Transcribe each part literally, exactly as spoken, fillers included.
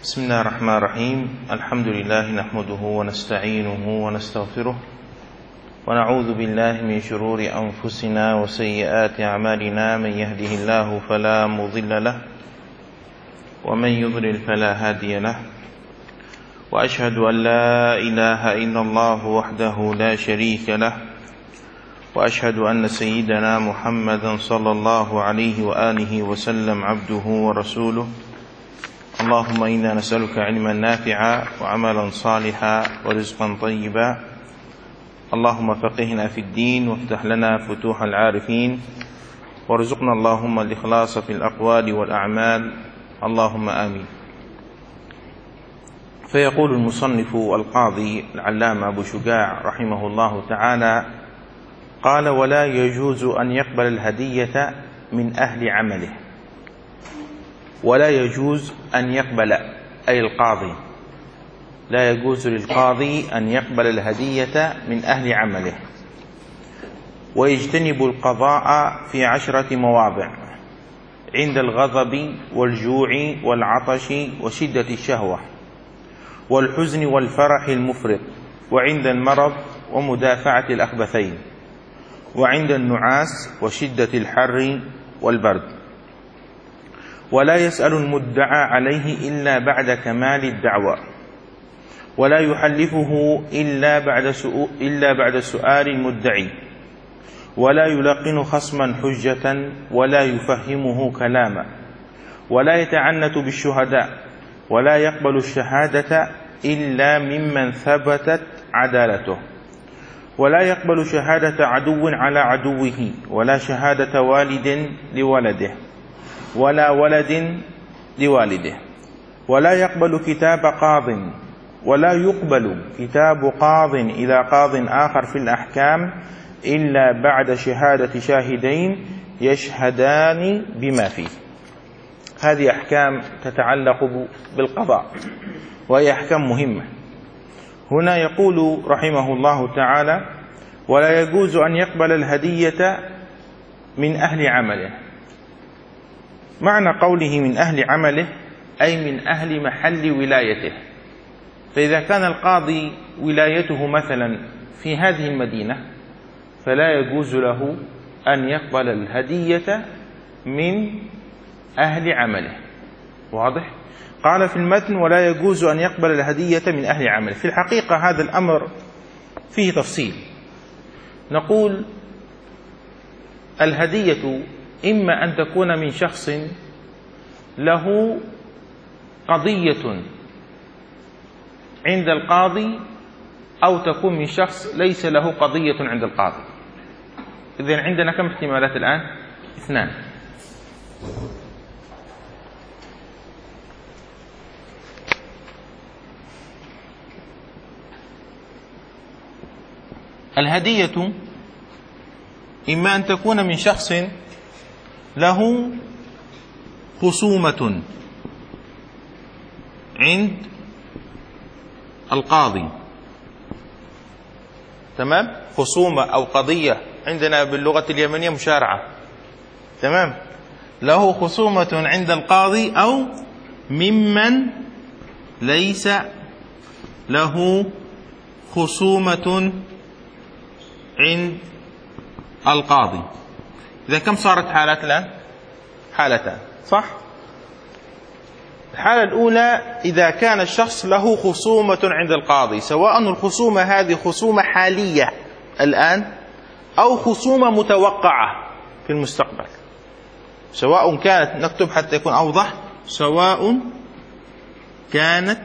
بسم الله الرحمن الرحيم. الحمد لله نحمده ونستعينه ونستغفره ونعوذ بالله من شرور أنفسنا وسيئات أعمالنا. من يهده الله فلا مضل له ومن يضلل فلا هادي له، وأشهد أن لا إله إلا الله وحده لا شريك له، وأشهد أن سيدنا محمدا صلى الله عليه وآله وسلم عبده ورسوله. اللهم إنا نسألك علما نافعا وعملا صالحا ورزقا طيبا. اللهم فقهنا في الدين وافتح لنا فتوح العارفين، وارزقنا اللهم الإخلاص في الأقوال والأعمال، اللهم آمين. فيقول المصنف القاضي العلامة أبو شجاع رحمه الله تعالى: قال: ولا يجوز أن يقبل الهدية من أهل عمله. ولا يجوز أن يقبل، أي القاضي، لا يجوز للقاضي أن يقبل الهدية من أهل عمله، ويجتنب القضاء في عشرة مواضع: عند الغضب والجوع والعطش وشدة الشهوة والحزن والفرح المفرط، وعند المرض ومدافعة الأخبثين، وعند النعاس وشدة الحر والبرد. ولا يسأل المدعى عليه إلا بعد كمال الدعوى، ولا يحلفه إلا بعد إلا بعد سؤال المدعي، ولا يلقن خصما حجة، ولا يفهمه كلاما، ولا يتعنت بالشهداء، ولا يقبل الشهادة إلا ممن ثبتت عدالته، ولا يقبل شهادة عدو على عدوه، ولا شهادة والد لولده، ولا ولد لوالده، ولا يقبل كتاب قاض، ولا يقبل كتاب قاض إلى قاض آخر في الأحكام إلا بعد شهادة شاهدين يشهدان بما فيه. هذه أحكام تتعلق بالقضاء، وهي أحكام مهمة. هنا يقول رحمه الله تعالى: ولا يجوز أن يقبل الهدية من أهل عمله. معنى قوله من أهل عمله أي من أهل محل ولايته. فإذا كان القاضي ولايته مثلا في هذه المدينة فلا يجوز له أن يقبل الهدية من أهل عمله. واضح؟ قال في المتن: ولا يجوز أن يقبل الهدية من أهل عمله. في الحقيقة هذا الأمر فيه تفصيل. نقول الهدية إما أن تكون من شخص له قضية عند القاضي، أو تكون من شخص ليس له قضية عند القاضي. إذن عندنا كم احتمالات الآن؟ اثنان. الهدية إما أن تكون من شخص له خصومة عند القاضي، تمام؟ خصومة أو قضية، عندنا باللغة اليمنية مشارعة، تمام؟ له خصومة عند القاضي، أو ممن ليس له خصومة عند القاضي. إذا كم صارت حالات الآن؟ حالتان، صح؟ الحالة الأولى إذا كان الشخص له خصومة عند القاضي، سواء الخصومة هذه خصومة حالية الآن أو خصومة متوقعة في المستقبل، سواء كانت، نكتب حتى يكون أوضح، سواء كانت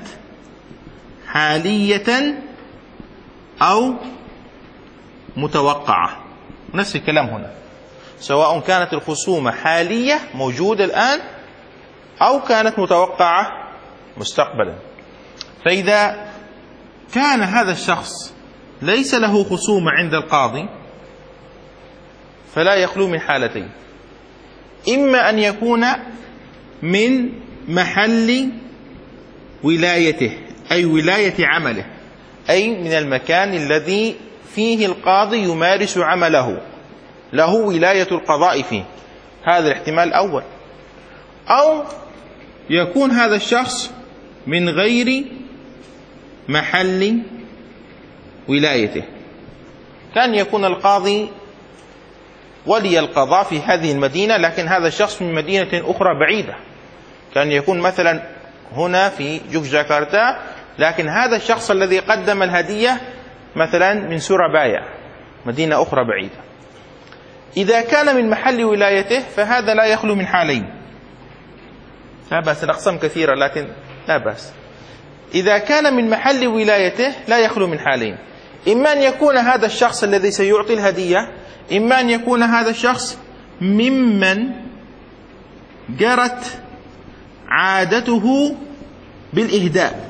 حالية أو متوقعة. نفس الكلام هنا، سواء كانت الخصومة حالية موجودة الآن أو كانت متوقعة مستقبلا. فإذا كان هذا الشخص ليس له خصومة عند القاضي فلا يخلو من حالتين: إما أن يكون من محل ولايته، أي ولاية عمله، أي من المكان الذي فيه القاضي يمارس عمله، له ولاية القضاء فيه، هذا الاحتمال الأول. أو يكون هذا الشخص من غير محل ولايته. كان يكون القاضي ولي القضاء في هذه المدينة، لكن هذا الشخص من مدينة أخرى بعيدة، كان يكون مثلا هنا في يوغياكرتا، لكن هذا الشخص الذي قدم الهدية مثلا من سورابايا، مدينة أخرى بعيدة. إذا كان من محل ولايته فهذا لا يخلو من حالين، لا بأس، الأقسام كثيرة لكن لا بأس. إذا كان من محل ولايته لا يخلو من حالين، إما أن يكون هذا الشخص الذي سيعطي الهدية، إما أن يكون هذا الشخص ممن جرت عادته بالإهداء.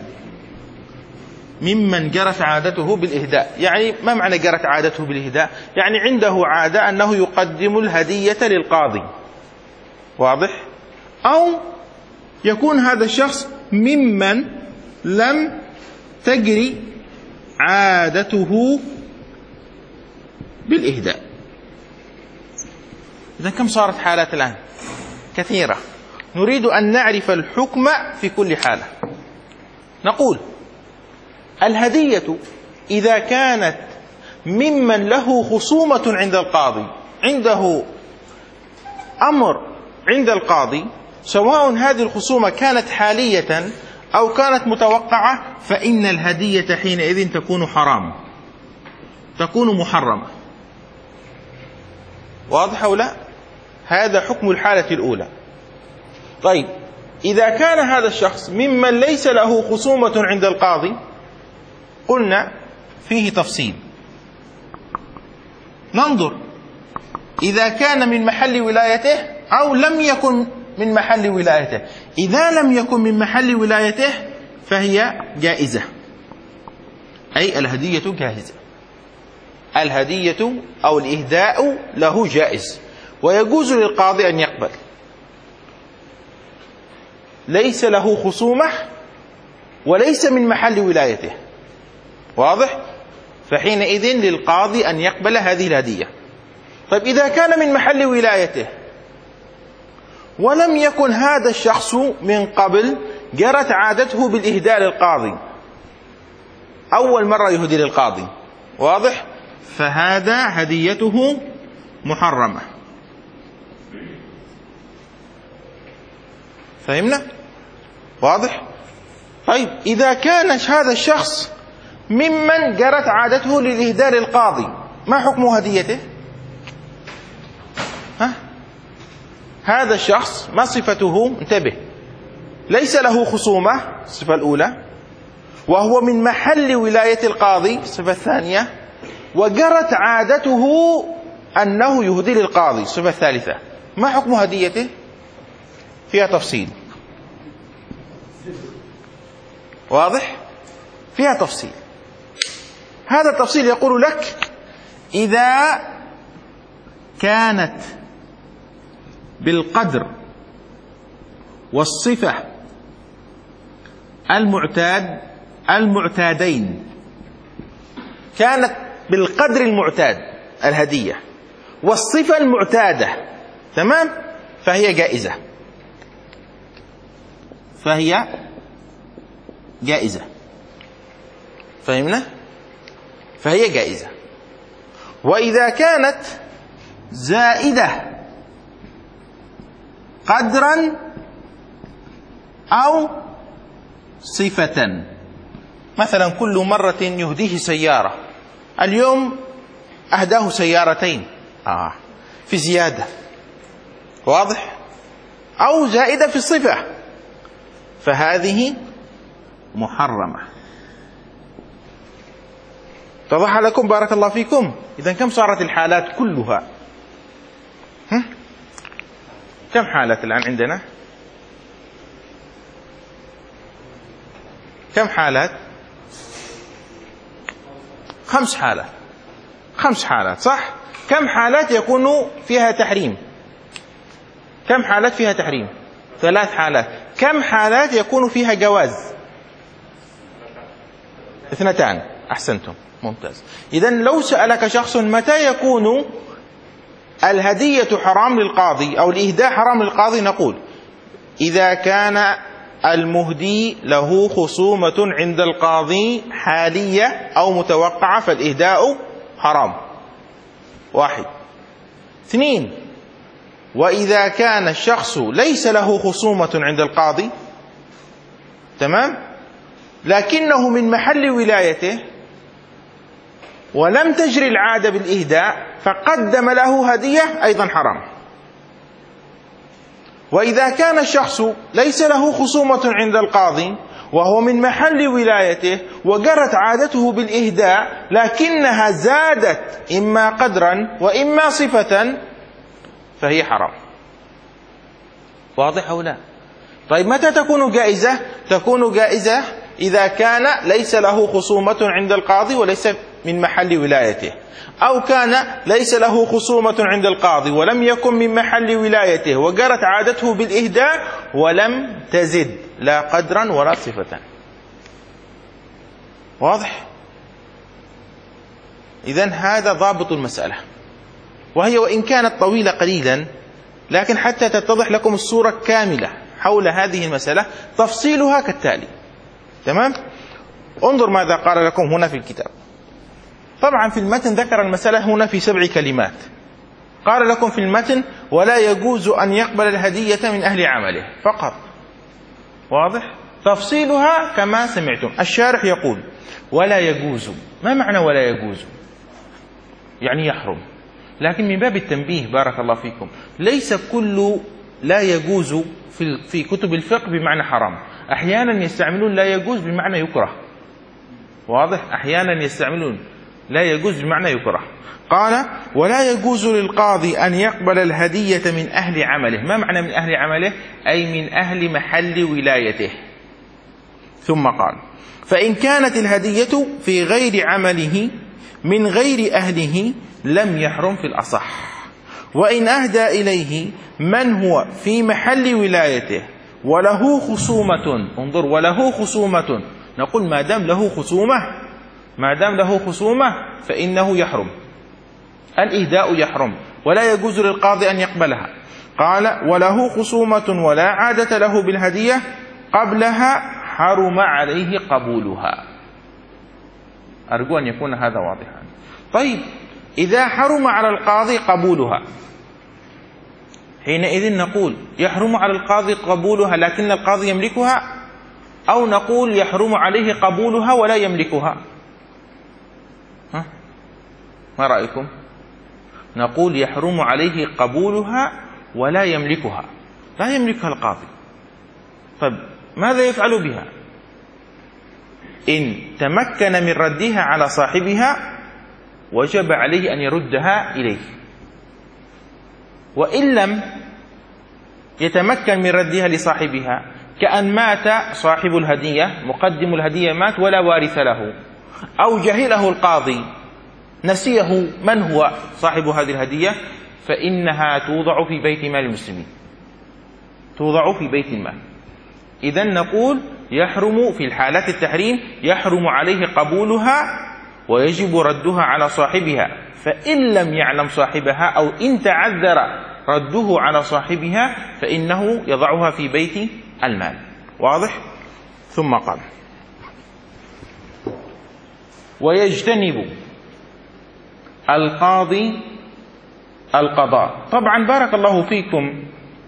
ممن جرت عادته بالإهداء، يعني ما معنى جرت عادته بالإهداء؟ يعني عنده عادة أنه يقدم الهدية للقاضي، واضح؟ أو يكون هذا الشخص ممن لم تجري عادته بالإهداء. إذا كم صارت حالات الآن؟ كثيرة. نريد أن نعرف الحكم في كل حالة. نقول الهدية إذا كانت ممن له خصومة عند القاضي، عنده أمر عند القاضي، سواء هذه الخصومة كانت حالية أو كانت متوقعة، فإن الهدية حينئذ تكون حرام، تكون محرمة. واضح أو لا؟ هذا حكم الحالة الأولى. طيب إذا كان هذا الشخص ممن ليس له خصومة عند القاضي، قلنا فيه تفصيل. ننظر إذا كان من محل ولايته أو لم يكن من محل ولايته. إذا لم يكن من محل ولايته فهي جائزة، أي الهدية جائزة. الهدية أو الإهداء له جائز، ويجوز للقاضي أن يقبل. ليس له خصومة وليس من محل ولايته، واضح؟ فحينئذ للقاضي أن يقبل هذه الهدية. طيب إذا كان من محل ولايته ولم يكن هذا الشخص من قبل جرت عادته بالإهداء للقاضي، أول مرة يهدي للقاضي، واضح؟ فهذا هديته محرمة. فهمنا؟ واضح؟ طيب إذا كان هذا الشخص ممن جرت عادته للإهداء للقاضي، ما حكم هديته؟ ها؟ هذا الشخص ما صفته؟ انتبه، ليس له خصومة، الصفة الأولى، وهو من محل ولاية القاضي، الصفة الثانية، وجرت عادته أنه يهدي للقاضي، الصفة الثالثة. ما حكم هديته؟ فيها تفصيل، واضح؟ فيها تفصيل. هذا التفصيل يقول لك إذا كانت بالقدر والصفة المعتاد المعتادين، كانت بالقدر المعتاد الهدية والصفة المعتادة، تمام؟ فهي جائزة، فهي جائزة. فهمنا؟ فهي جائزة. وإذا كانت زائدة قدرا أو صفة، مثلا كل مرة يهديه سيارة، اليوم أهداه سيارتين، آه في زيادة، واضح؟ أو زائدة في الصفة، فهذه محرمة. اتضح لكم؟ بارك الله فيكم. إذن كم صارت الحالات كلها؟ هم؟ كم حالة الآن عندنا؟ كم حالات؟ خمس حالات. خمس حالات، صح؟ كم حالات يكون فيها تحريم؟ كم حالات فيها تحريم؟ ثلاث حالات. كم حالات يكون فيها جواز؟ اثنتان. أحسنتم، ممتاز. إذن لو سألك شخص متى يكون الهدية حرام للقاضي أو الإهداء حرام للقاضي، نقول إذا كان المهدي له خصومة عند القاضي حالية أو متوقعة فالإهداء حرام. واحد. اثنين، وإذا كان الشخص ليس له خصومة عند القاضي، تمام، لكنه من محل ولايته ولم تجري العادة بالإهداء فقدم له هدية، أيضا حرام. وإذا كان الشخص ليس له خصومة عند القاضي وهو من محل ولايته وجرت عادته بالإهداء لكنها زادت إما قدرا وإما صفة فهي حرام. واضح أو لا؟ طيب متى تكون جائزة؟ تكون جائزة إذا كان ليس له خصومة عند القاضي وليس من محل ولايته، أو كان ليس له خصومة عند القاضي ولم يكن من محل ولايته وجرت عادته بالإهداء ولم تزد لا قدرا ولا صفة. واضح؟ إذن هذا ضابط المسألة، وهي وإن كانت طويلة قليلا لكن حتى تتضح لكم الصورة كاملة حول هذه المسألة تفصيلها كالتالي. تمام؟ انظر ماذا قال لكم هنا في الكتاب. طبعا في المتن ذكر المسألة هنا في سبع كلمات. قال لكم في المتن: ولا يجوز أن يقبل الهدية من أهل عمله فقط. واضح؟ تفصيلها كما سمعتم. الشارح يقول: ولا يجوز. ما معنى ولا يجوز؟ يعني يحرم. لكن من باب التنبيه بارك الله فيكم، ليس كل لا يجوز في في كتب الفقه بمعنى حرام. أحيانا يستعملون لا يجوز بمعنى يكره. واضح؟ أحيانا يستعملون لا يجوز بمعنى يكره. قال: ولا يجوز للقاضي أن يقبل الهدية من أهل عمله. ما معنى من أهل عمله؟ أي من أهل محل ولايته. ثم قال: فإن كانت الهدية في غير عمله من غير أهله لم يحرم في الأصح. وإن أهدى إليه من هو في محل ولايته وله خصومة، انظر، وله خصومة، نقول ما دام له خصومة ما دام له خصومة فإنه يحرم، الإهداء يحرم ولا يجوز للقاضي أن يقبلها. قال: وله خصومة ولا عادة له بالهدية قبلها حرم عليه قبولها. أرجو أن يكون هذا واضحا. طيب، إذا حرم على القاضي قبولها حينئذ نقول يحرم على القاضي قبولها لكن القاضي يملكها، أو نقول يحرم عليه قبولها ولا يملكها؟ ها؟ ما رأيكم؟ نقول يحرم عليه قبولها ولا يملكها، لا يملكها القاضي. طيب ماذا يفعل بها؟ إن تمكن من ردها على صاحبها وجب عليه أن يردها إليه، وإن لم يتمكن من ردها لصاحبها، كأن مات صاحب الهدية، مقدم الهدية مات ولا وارث له، أو جهله القاضي نسيه من هو صاحب هذه الهدية، فإنها توضع في بيت مال المسلمين، توضع في بيت المال. إذن نقول يحرم في الحالات التحريم يحرم عليه قبولها ويجب ردها على صاحبها، فإن لم يعلم صاحبها أو إن تعذر رده على صاحبها فإنه يضعها في بيت المال. واضح؟ ثم قال: ويجتنب القاضي القضاء. طبعا بارك الله فيكم،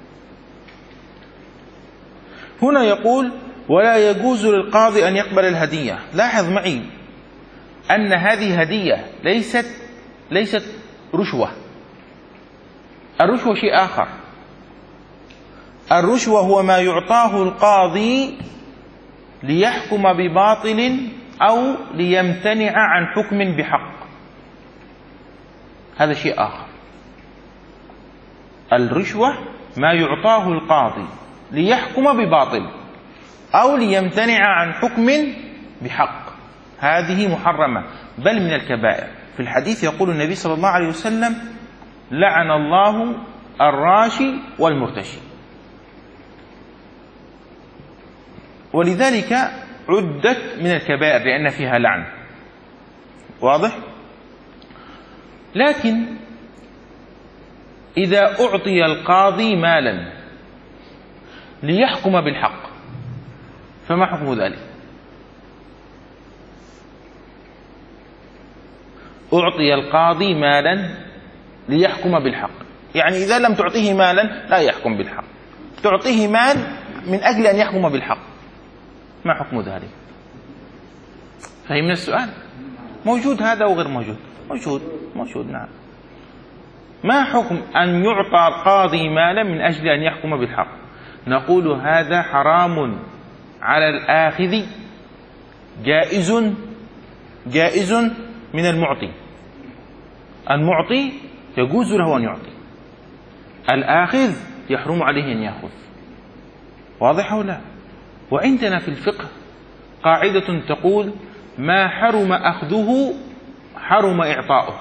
هنا يقول: ولا يجوز للقاضي أن يقبل الهدية. لاحظ معي أن هذه هدية ليست ليست رشوة. الرشوة شيء آخر. الرشوة هو ما يعطاه القاضي ليحكم بباطل أو ليمتنع عن حكم بحق، هذا شيء آخر. الرشوة ما يعطاه القاضي ليحكم بباطل أو ليمتنع عن حكم بحق، هذه محرمة بل من الكبائر. في الحديث يقول النبي صلى الله عليه وسلم: لعن الله الراشي والمرتشي. ولذلك عدت من الكبائر لأن فيها لعن. واضح؟ لكن إذا أعطي القاضي مالا ليحكم بالحق فما حكم ذلك؟ أعطي القاضي مالا ليحكم بالحق، يعني إذا لم تعطيه مالا لا يحكم بالحق، تعطيه مال من أجل أن يحكم بالحق، ما حكم ذلك؟ فهمنا السؤال؟ موجود هذا وغير موجود؟ موجود موجود نعم. ما حكم أن يعطى القاضي مالا من أجل أن يحكم بالحق؟ نقول هذا حرام على الآخذ، جائز جائز من المعطي. المعطي يجوز له أن يعطي، الآخذ يحرم عليه أن يأخذ. واضح أو لا؟ وعندنا في الفقه قاعدة تقول ما حرم أخذه حرم إعطاؤه،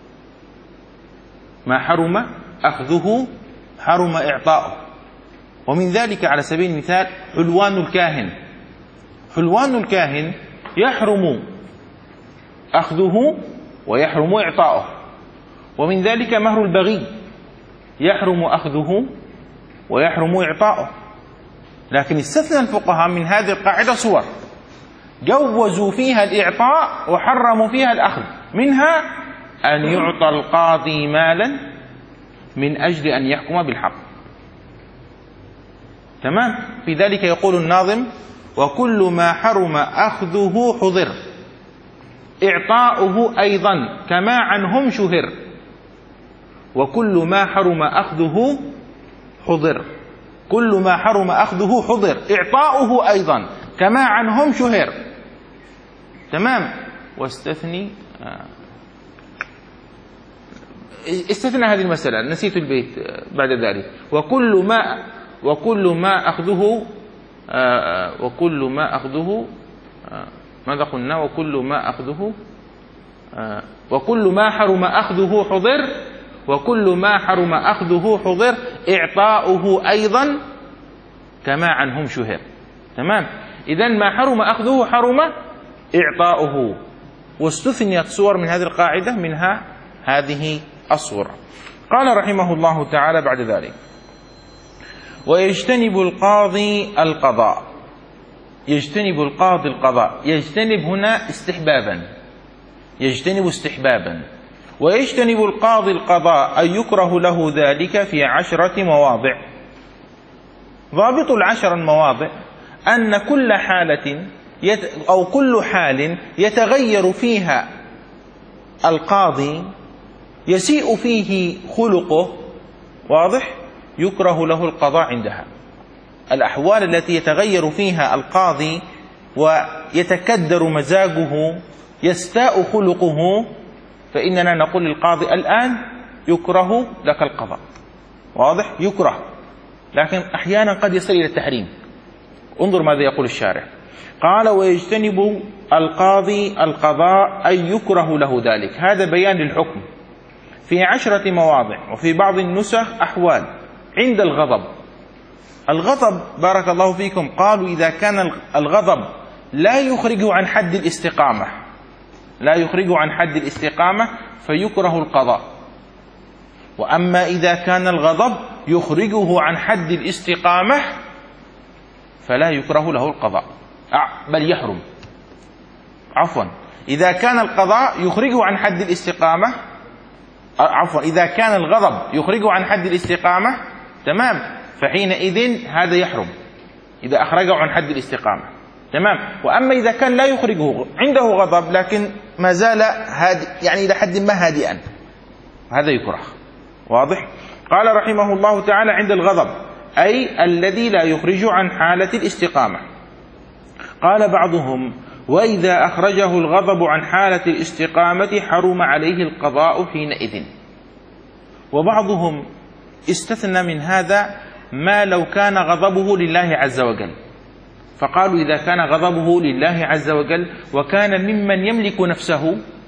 ما حرم أخذه حرم إعطاؤه. ومن ذلك على سبيل المثال حلوان الكاهن، حلوان الكاهن يحرم أخذه ويحرم إعطاؤه. ومن ذلك مهر البغي يحرم أخذه ويحرم إعطاؤه. لكن استثنى الفقهاء من هذه القاعدة صور جوزوا فيها الإعطاء وحرموا فيها الأخذ، منها أن يعطى القاضي مالا من أجل أن يحكم بالحق. تمام؟ في ذلك يقول الناظم وكل ما حرم أخذه حضر، إعطاؤه أيضا كما عنهم شهر. وكل ما حرم أخذه حضر، كل ما حرم أخذه حضر، إعطاؤه أيضا كما عنهم شهر. تمام؟ واستثني آه. استثنى هذه المسألة، نسيت البيت بعد ذلك. وكل ما وكل ما أخذه آه وكل ما أخذه آه ماذا قلنا؟ وكل ما أخذه آه وكل ما حرم أخذه حضر، وكل ما حرم أخذه حضر، إعطاؤه أيضا كما عنهم شهر. تمام؟ إذن ما حرم أخذه حرم إعطاؤه. واستثنيت صور من هذه القاعدة، منها هذه الصورة. قال رحمه الله تعالى بعد ذلك ويجتنب القاضي القضاء. يجتنب القاضي القضاء، يجتنب هنا استحبابا، يجتنب استحبابا. ويجتنب القاضي القضاء أن يكره له ذلك في عشرة مواضع. ضابط العشر المواضع أن كل حالة يت أو كل حال يتغير فيها القاضي، يسيء فيه خلقه، واضح، يكره له القضاء عندها. الأحوال التي يتغير فيها القاضي ويتكدر مزاجه، يستاء خلقه، فإننا نقول للقاضي الآن يكره لك القضاء، واضح، يكره. لكن أحيانا قد يصل إلى التحريم. انظر ماذا يقول الشارع، قال ويجتنب القاضي القضاء أن يكره له ذلك. هذا بيان للحكم في عشرة مواضع، وفي بعض النسخ أحوال. عند الغضب، الغضب بارك الله فيكم قالوا إذا كان الغضب لا يخرج عن حد الاستقامة، لا يخرج عن حد الاستقامة فيكره القضاء. وأما إذا كان الغضب يخرجه عن حد الاستقامة فلا يكره له القضاء، بل يحرم. عفوا، إذا كان القضاء يخرجه عن حد الاستقامة، عفوا إذا كان الغضب يخرجه عن حد الاستقامة، تمام، فحينئذ هذا يحرم إذا أخرجه عن حد الاستقامة. تمام. وأما إذا كان لا يخرجه، عنده غضب لكن ما زال هادئ، يعني إلى حد ما هادئا، هذا يكره. واضح؟ قال رحمه الله تعالى عند الغضب أي الذي لا يخرج عن حالة الاستقامة. قال بعضهم وإذا أخرجه الغضب عن حالة الاستقامة حرم عليه القضاء حينئذ. وبعضهم استثنى من هذا ما لو كان غضبه لله عز وجل، فقالوا إذا كان غضبه لله عز وجل وكان ممن يملك نفسه،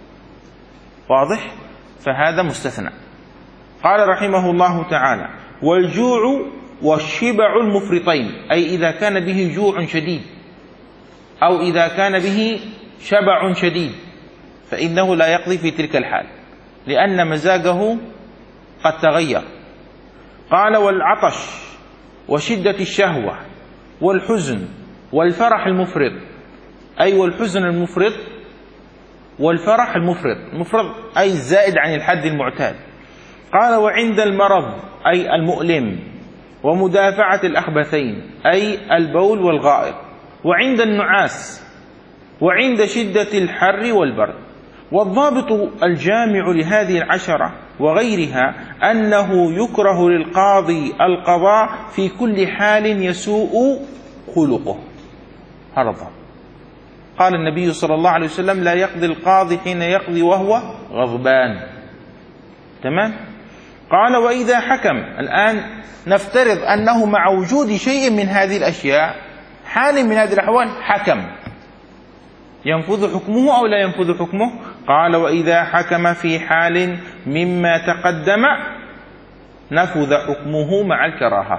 واضح، فهذا مستثنى. قال رحمه الله تعالى والجوع والشبع المفرطين، أي إذا كان به جوع شديد أو إذا كان به شبع شديد فإنه لا يقضي في تلك الحال لأن مزاجه قد تغير. قال والعطش وشدة الشهوة والحزن والفرح المفرط، أي والحزن المفرط والفرح المفرط، المفرط أي الزائد عن الحد المعتاد. قال وعند المرض أي المؤلم، ومدافعة الأخبثين أي البول والغائط، وعند النعاس، وعند شدة الحر والبرد. والضابط الجامع لهذه العشرة وغيرها أنه يكره للقاضي القضاء في كل حال يسوء خلقه. هذا الضابط. قال النبي صلى الله عليه وسلم لا يقضي القاضي حين يقضي وهو غضبان. تمام. قال وإذا حكم، الآن نفترض أنه مع وجود شيء من هذه الأشياء، حال من هذه الأحوال حكم، ينفذ حكمه أو لا ينفذ حكمه؟ قال وإذا حكم في حال مما تقدم نفذ حكمه مع الكراهة.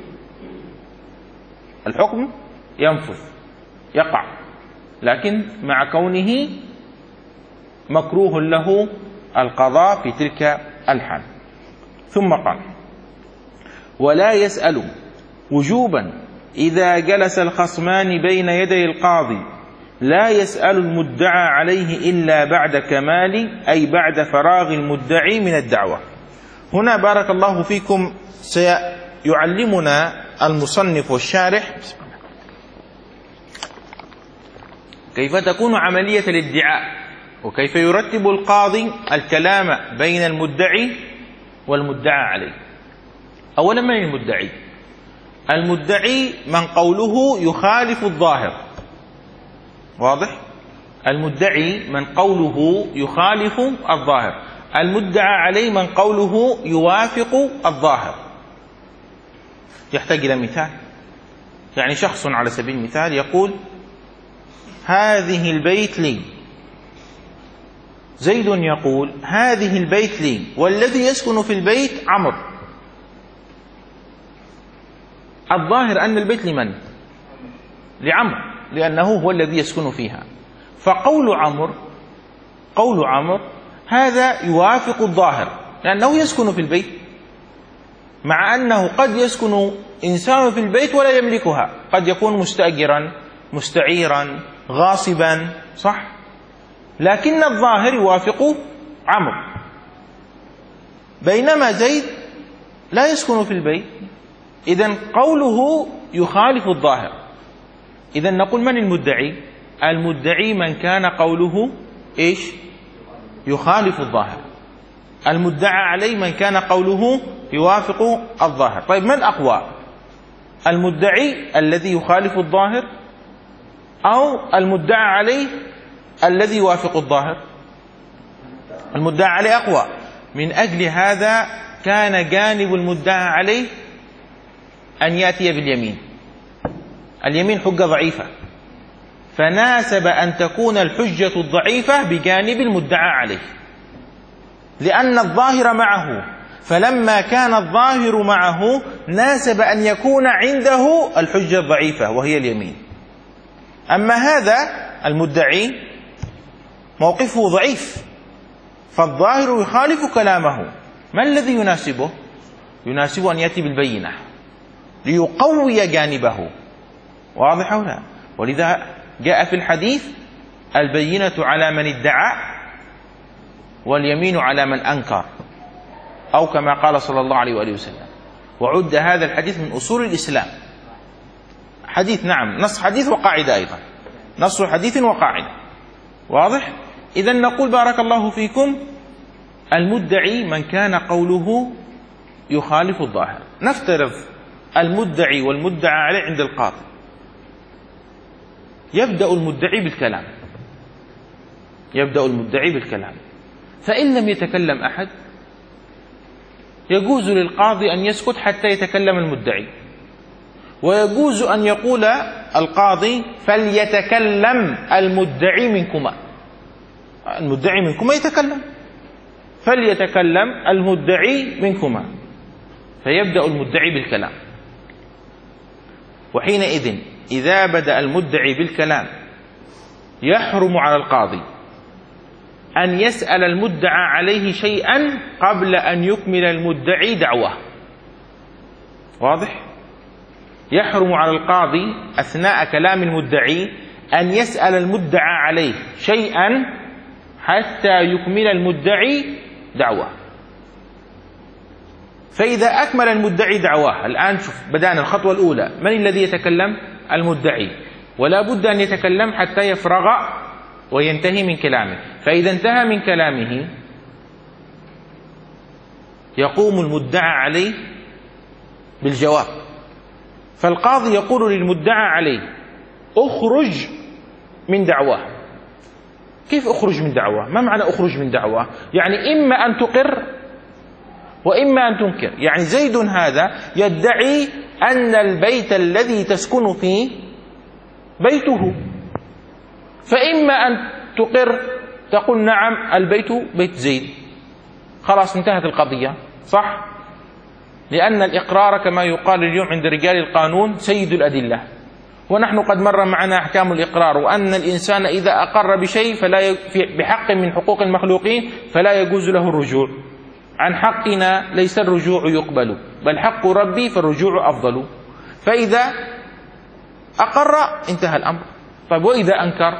الحكم ينفذ يقع، لكن مع كونه مكروه له القضاء في تلك الحال. ثم قال ولا يسأل وجوبا إذا جلس الخصمان بين يدي القاضي، لا يسأل المدعى عليه إلا بعد كمال، أي بعد فراغ المدعي من الدعوة. هنا بارك الله فيكم سيعلمنا المصنف والشارح كيف تكون عملية الادعاء، وكيف يرتب القاضي الكلام بين المدعي والمدعى عليه. أولا من المدعي؟ المدعي من قوله يخالف الظاهر. واضح؟ المدعي من قوله يخالف الظاهر. المدعى عليه من قوله يوافق الظاهر. يحتاج إلى مثال. يعني شخص على سبيل المثال يقول هذه البيت لي، زيد يقول هذه البيت لي، والذي يسكن في البيت عمرو. الظاهر أن البيت لمن؟ لعمرو، لأنه هو الذي يسكن فيها. فقول عمرو قول عمرو هذا يوافق الظاهر، لأنه يسكن في البيت، مع أنه قد يسكن إنسان في البيت ولا يملكها، قد يكون مستأجرا مستعيرا غاصبا، صح؟ لكن الظاهر يوافق عمرو، بينما زيد لا يسكن في البيت، إذن قوله يخالف الظاهر. إذن نقول من المدعي؟ المدعي من كان قوله إيش؟ يخالف الظاهر. المدعى عليه من كان قوله يوافق الظاهر. طيب من أقوى؟ المدعي الذي يخالف الظاهر أو المدعى عليه الذي يوافق الظاهر؟ المدعى عليه أقوى. من أجل هذا كان جانب المدعى عليه أن يأتي باليمين. اليمين حجة ضعيفة، فناسب أن تكون الحجة الضعيفة بجانب المدعى عليه، لأن الظاهر معه، فلما كان الظاهر معه ناسب أن يكون عنده الحجة الضعيفة وهي اليمين. أما هذا المدعي موقفه ضعيف، فالظاهر يخالف كلامه. ما الذي يناسبه؟ يناسب أن يأتي بالبينة ليقوي جانبه. واضح أو لا؟ ولذا جاء في الحديث البينة على من ادعى واليمين على من أنكر، أو كما قال صلى الله عليه وآله وسلم. وعد هذا الحديث من أصول الإسلام. حديث، نعم، نص حديث وقاعدة أيضا، نص حديث وقاعدة. واضح؟ إذن نقول بارك الله فيكم المدعي من كان قوله يخالف الظاهر. نفترض المدعي والمدعى عليه عند القاضي، يبدأ المدعي بالكلام يبدأ المدعي بالكلام فإن لم يتكلم أحد يجوز للقاضي أن يسكت حتى يتكلم المدعي، ويجوز أن يقول القاضي فليتكلم المدعي منكما. المدعي منكما يتكلم، فليتكلم المدعي منكما، فيبدأ المدعي بالكلام. وحينئذ إذا بدأ المدعي بالكلام يحرم على القاضي أن يسأل المدعى عليه شيئا قبل أن يكمل المدعي دعوة. واضح؟ يحرم على القاضي أثناء كلام المدعي أن يسأل المدعى عليه شيئا حتى يكمل المدعي دعواه. فإذا أكمل المدعي دعواه، الآن شوف بدأنا الخطوة الأولى، من الذي يتكلم؟ المدعي، ولا بد أن يتكلم حتى يفرغ وينتهي من كلامه. فإذا انتهى من كلامه يقوم المدعى عليه بالجواب. فالقاضي يقول للمدعى عليه اخرج من دعواه. كيف اخرج من دعواه؟ ما معنى اخرج من دعواه؟ يعني إما أن تقر وإما أن تنكر. يعني زيد هذا يدعي أن البيت الذي تسكن فيه بيته، فإما أن تقر تقول نعم البيت بيت زيد، خلاص انتهت القضية، صح؟ لأن الإقرار كما يقال اليوم عند رجال القانون سيد الأدلة، ونحن قد مر معنا أحكام الإقرار، وأن الإنسان إذا أقر بشيء فلا ي... بحق من حقوق المخلوقين فلا يجوز له الرجوع. عن حقنا ليس الرجوع يقبل، بل حق ربي فالرجوع أفضل. فإذا أقر انتهى الأمر. طيب وإذا أنكر؟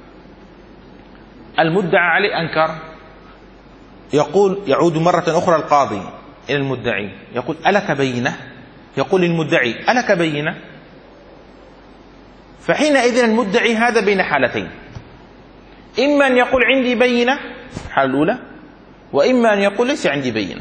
المدعى عليه أنكر، يقول يعود مرة أخرى القاضي إلى المدعي يقول ألك بينة؟ يقول للمدعي ألك بينة؟ فحينئذ المدعي هذا بين حالتين، إما أن يقول عندي بينة الحالة الأولى، وإما أن يقول ليس عندي بينة.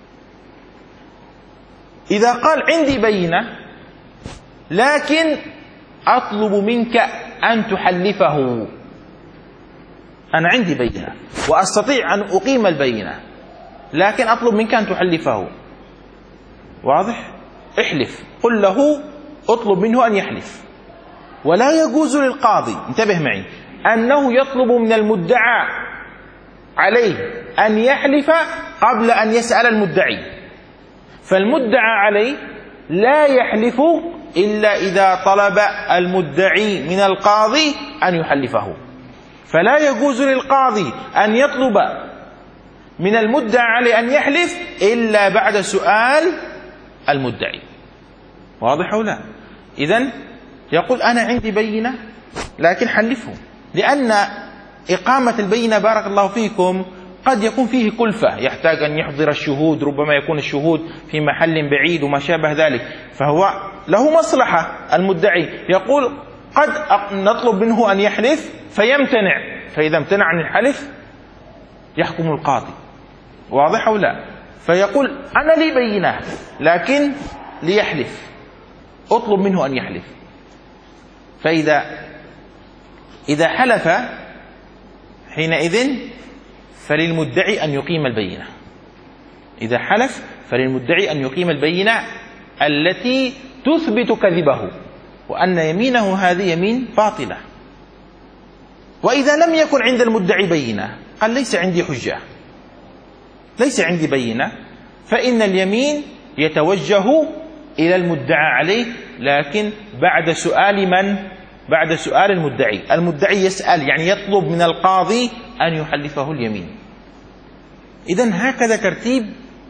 إذا قال عندي بينة لكن أطلب منك أن تحلفه، أنا عندي بينة وأستطيع أن أقيم البينة لكن أطلب منك أن تحلفه، واضح؟ احلف، قل له أطلب منه أن يحلف. ولا يجوز للقاضي، انتبه معي، أنه يطلب من المدعى عليه أن يحلف قبل أن يسأل المدعي. فالمدعى عليه لا يحلف إلا إذا طلب المدعي من القاضي أن يحلفه. فلا يجوز للقاضي أن يطلب من المدعى عليه أن يحلف إلا بعد سؤال المدعي، واضح أو لا؟ إذن يقول أنا عندي بينة لكن حلفه، لأن إقامة البينة بارك الله فيكم قد يكون فيه كلفة، يحتاج أن يحضر الشهود، ربما يكون الشهود في محل بعيد وما شابه ذلك، فهو له مصلحة. المدعي يقول قد نطلب منه أن يحلف فيمتنع، فإذا امتنع عن الحلف يحكم القاضي، واضح أو لا؟ فيقول أنا لي بينة لكن ليحلف، أطلب منه أن يحلف. فإذا إذا حلف حينئذ فللمدعي أن يقيم البينة. إذا حلف فللمدعي أن يقيم البينة التي تثبت كذبه وأن يمينه هذه يمين باطلة. وإذا لم يكن عند المدعي بينة، قال ليس عندي حجة، ليس عندي بينة، فإن اليمين يتوجه إلى المدعى عليه، لكن بعد سؤال من؟ بعد سؤال المدعي. المدعي يسأل يعني يطلب من القاضي أن يحلفه اليمين. إذن هكذا ترتيب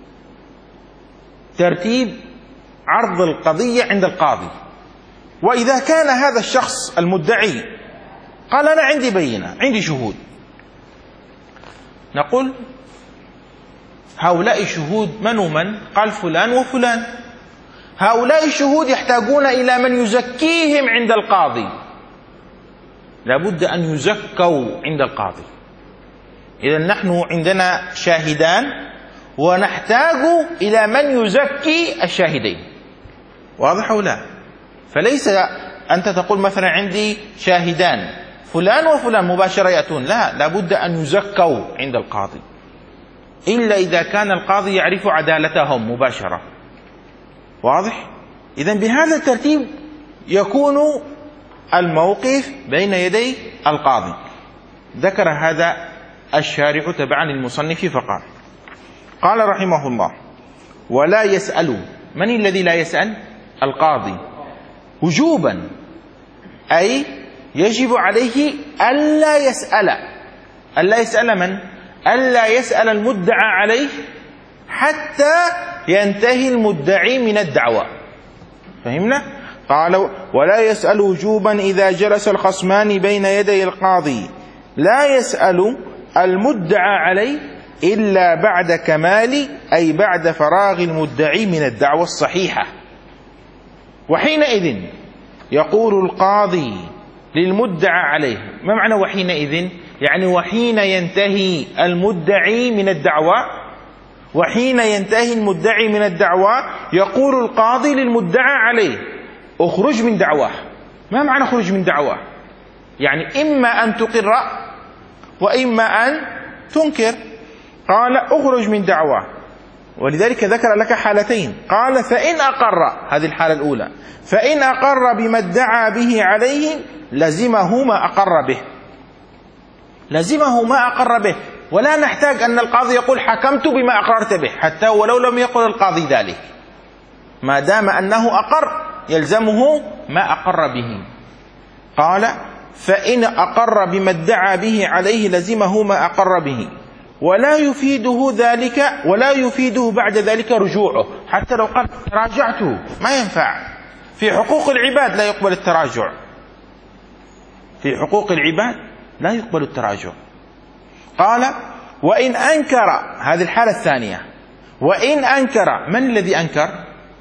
ترتيب عرض القضية عند القاضي. وإذا كان هذا الشخص المدعي قال أنا عندي بينة، عندي شهود، نقول هؤلاء الشهود من ومن؟ قال فلان وفلان. هؤلاء الشهود يحتاجون إلى من يزكيهم عند القاضي، لابد أن يزكوا عند القاضي. إذن نحن عندنا شاهدان ونحتاج إلى من يزكي الشاهدين، واضح أو لا؟ فليس أنت تقول مثلا عندي شاهدان فلان وفلان مباشرة يأتون، لا، لابد أن يزكوا عند القاضي، إلا إذا كان القاضي يعرف عدالتهم مباشرة، واضح؟ إذن بهذا الترتيب يكون الموقف بين يدي القاضي. ذكر هذا الشارح تبعا للمصنف فقال، قال رحمه الله: ولا يسأل. من الذي لا يسأل؟ القاضي، وجوبا، أي يجب عليه ألا يسأل. ألا يسأل من؟ ألا يسأل المدعى عليه حتى ينتهي المدعي من الدعوة. فهمنا؟ قال ولا يسأل وجوبا إذا جلس الخصمان بين يدي القاضي، لا يسأل المدعى عليه إلا بعد كمال، أي بعد فراغ المدعي من الدعوة الصحيحة. وحينئذ يقول القاضي للمدعى عليه، ما معنى وحينئذ؟ يعني وحين ينتهي المدعي من الدعوة، وحين ينتهي المدعي من الدعوة يقول القاضي للمدعى عليه اخرج من دعواه. ما معنى خرج من دعواه؟ يعني إما أن تقر وإما أن تنكر. قال اخرج من دعواه، ولذلك ذكر لك حالتين. قال فإن أقر، هذه الحالة الأولى، فإن أقر بما ادعى به عليه لزمه ما أقر به، لزمه ما أقر به، ولا نحتاج أن القاضي يقول حكمت بما أقررت به، حتى ولو لم يقل القاضي ذلك، ما دام أنه أقر يلزمه ما أقر به. قال فإن أقر بما ادعى به عليه لزمه ما أقر به، ولا يفيده ذلك، ولا يفيده بعد ذلك رجوعه، حتى لو قال تراجعته ما ينفع. في حقوق العباد لا يقبل التراجع، في حقوق العباد لا يقبل التراجع. قال وإن أنكر، هذه الحالة الثانية، وإن أنكر، من الذي أنكر؟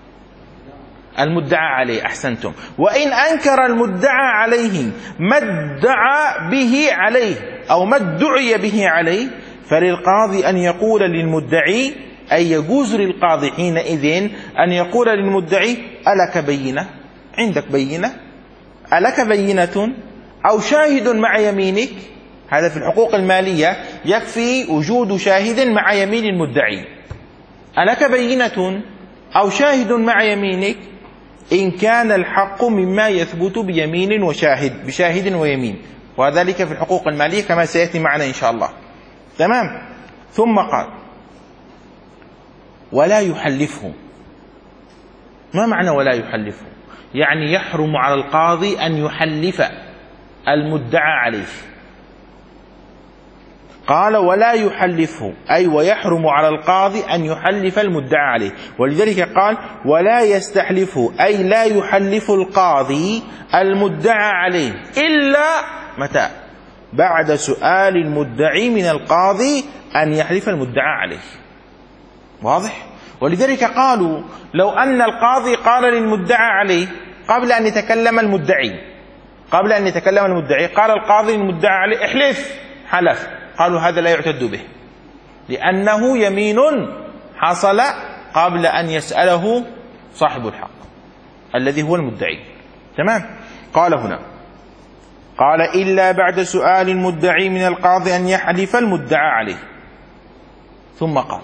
المدعى عليه، أحسنتم. وإن أنكر المدعى عليه ما ادعى به عليه أو ما ادعي به عليه فللقاضي أن يقول للمدعي، أي يجوز للقاضي حينئذ أن يقول للمدعي ألك بينة؟ عندك بينة؟ ألك بينة أو شاهد مع يمينك؟ هذا في الحقوق المالية يكفي وجود شاهد مع يمين المدعي. ألك بينة أو شاهد مع يمينك؟ إن كان الحق مما يثبت بيمين وشاهد، بشاهد ويمين، وذلك في الحقوق المالية كما سيأتي معنا إن شاء الله. تمام. ثم قال ولا يحلفه. ما معنى ولا يحلفه؟ يعني يحرم على القاضي أن يحلف المدعى عليه. قال ولا يحلفه، أي ويحرم على القاضي أن يحلف المدعى عليه، ولذلك قال ولا يستحلفه، أي لا يحلف القاضي المدعى عليه إلا متى؟ بعد سؤال المدعي من القاضي أن يحلف المدعى عليه. واضح؟ ولذلك قالوا لو أن القاضي قال للمدعى عليه قبل أن يتكلم المدعي، قبل أن يتكلم المدعي قال القاضي للمدعى عليه احلف، حلف، قالوا هذا لا يعتد به، لأنه يمين حصل قبل أن يسأله صاحب الحق الذي هو المدعي. تمام. قال هنا قال إلا بعد سؤال المدعي من القاضي أن يحلف المدعى عليه. ثم قال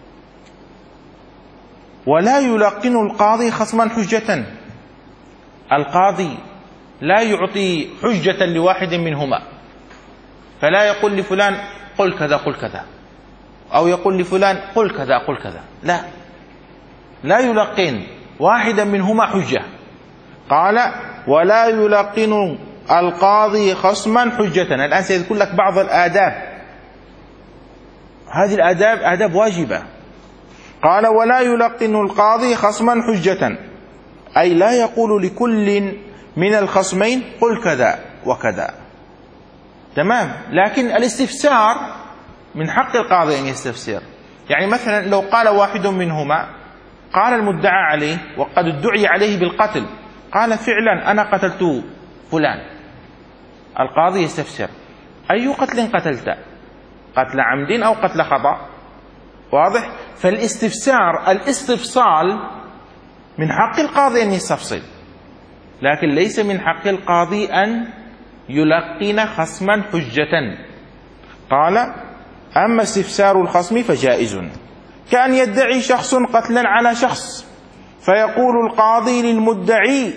ولا يلقن القاضي خصما حجة. القاضي لا يعطي حجة لواحد منهما، فلا يقول لفلان قل كذا قل كذا، أو يقول لفلان قل كذا قل كذا، لا، لا يلقن واحدا منهما حجة. قال ولا يلقن القاضي خصما حجة. الآن سيذكر لك بعض الآداب، هذه الآداب آداب واجبة. قال ولا يلقن القاضي خصما حجة، أي لا يقول لكل من الخصمين قل كذا وكذا. تمام. لكن الاستفسار من حق القاضي أن يستفسر. يعني مثلا لو قال واحد منهما، قال المدعى عليه وقد ادعي عليه بالقتل، قال فعلا أنا قتلت فلان، القاضي يستفسر أي قتل قتلت؟ قتل عمد أو قتل خطأ؟ واضح؟ فالاستفسار الاستفصال من حق القاضي أن يستفصل، لكن ليس من حق القاضي أن يلقن خصما حجة. قال أما استفسار الخصم فجائز، كأن يدعي شخص قتلا على شخص فيقول القاضي للمدعي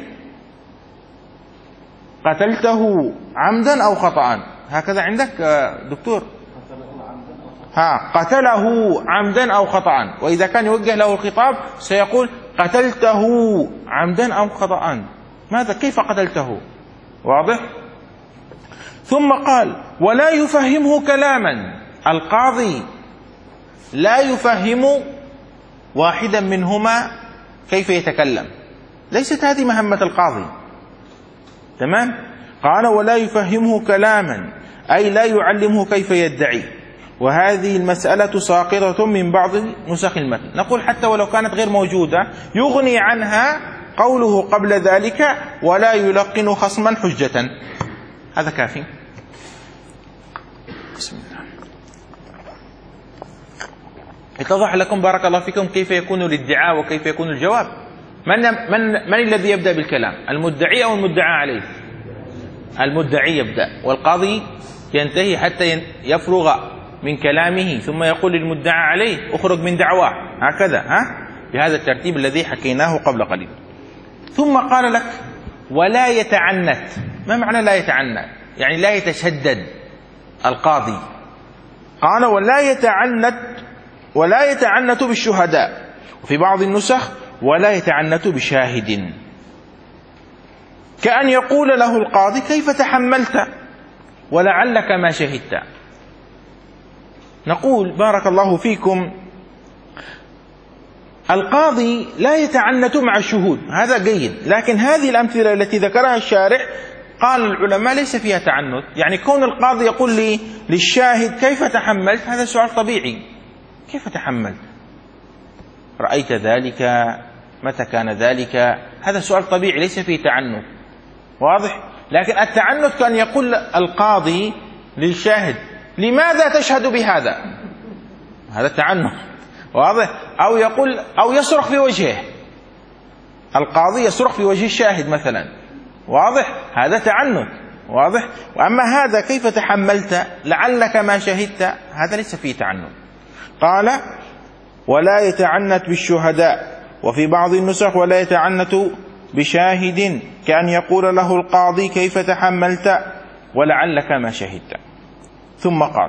قتلته عمدا أو خطأ، هكذا عندك دكتور؟ ها، قتله عمدا أو خطأ، وإذا كان يوجه له الخطاب سيقول قتلته عمدا أو خطأ، ماذا كيف قتلته؟ واضح؟ ثم قال ولا يفهمه كلاما. القاضي لا يفهم واحدا منهما كيف يتكلم، ليست هذه مهمة القاضي. تمام. قال ولا يفهمه كلاما، أي لا يعلمه كيف يدعي، وهذه المسألة ساقطة من بعض نسخ المتن. نقول حتى ولو كانت غير موجودة يغني عنها قوله قبل ذلك ولا يلقن خصما حجة، هذا كافي. بسم الله. اتضح لكم بارك الله فيكم كيف يكون الادعاء وكيف يكون الجواب. من, من, من الذي يبدأ بالكلام، المدعي أو المدعى عليه؟ المدعي يبدأ، والقاضي ينتهي حتى يفرغ من كلامه ثم يقول للمدعى عليه اخرج من دعواه، هكذا، ها، بهذا الترتيب الذي حكيناه قبل قليل. ثم قال لك ولا يتعنت. ما معنى لا يتعنت؟ يعني لا يتشدد القاضي. قال ولا يتعنت، ولا يتعنت بالشهداء، وفي بعض النسخ ولا يتعنت بشاهد، كأن يقول له القاضي كيف تحملت ولعلك ما شهدت. نقول بارك الله فيكم القاضي لا يتعنت مع الشهود، هذا جيد، لكن هذه الأمثلة التي ذكرها الشارح قال العلماء ليس فيها تعنت. يعني كون القاضي يقول لي للشاهد كيف تحملت، هذا سؤال طبيعي، كيف تحملت، رأيت ذلك، متى كان ذلك، هذا سؤال طبيعي ليس فيه تعنت، واضح. لكن التعنت كان يقول القاضي للشاهد لماذا تشهد بهذا، هذا التعنت، واضح. أو يقول أو يصرخ في وجهه، القاضي يصرخ في وجه الشاهد مثلا، واضح، هذا تعنت، واضح. وأما هذا كيف تحملت لعلك ما شهدت، هذا ليس فيه تعنت. قال ولا يتعنت بالشهداء، وفي بعض النسخ ولا يتعنت بشاهد، كأن يقول له القاضي كيف تحملت ولعلك ما شهدت. ثم قال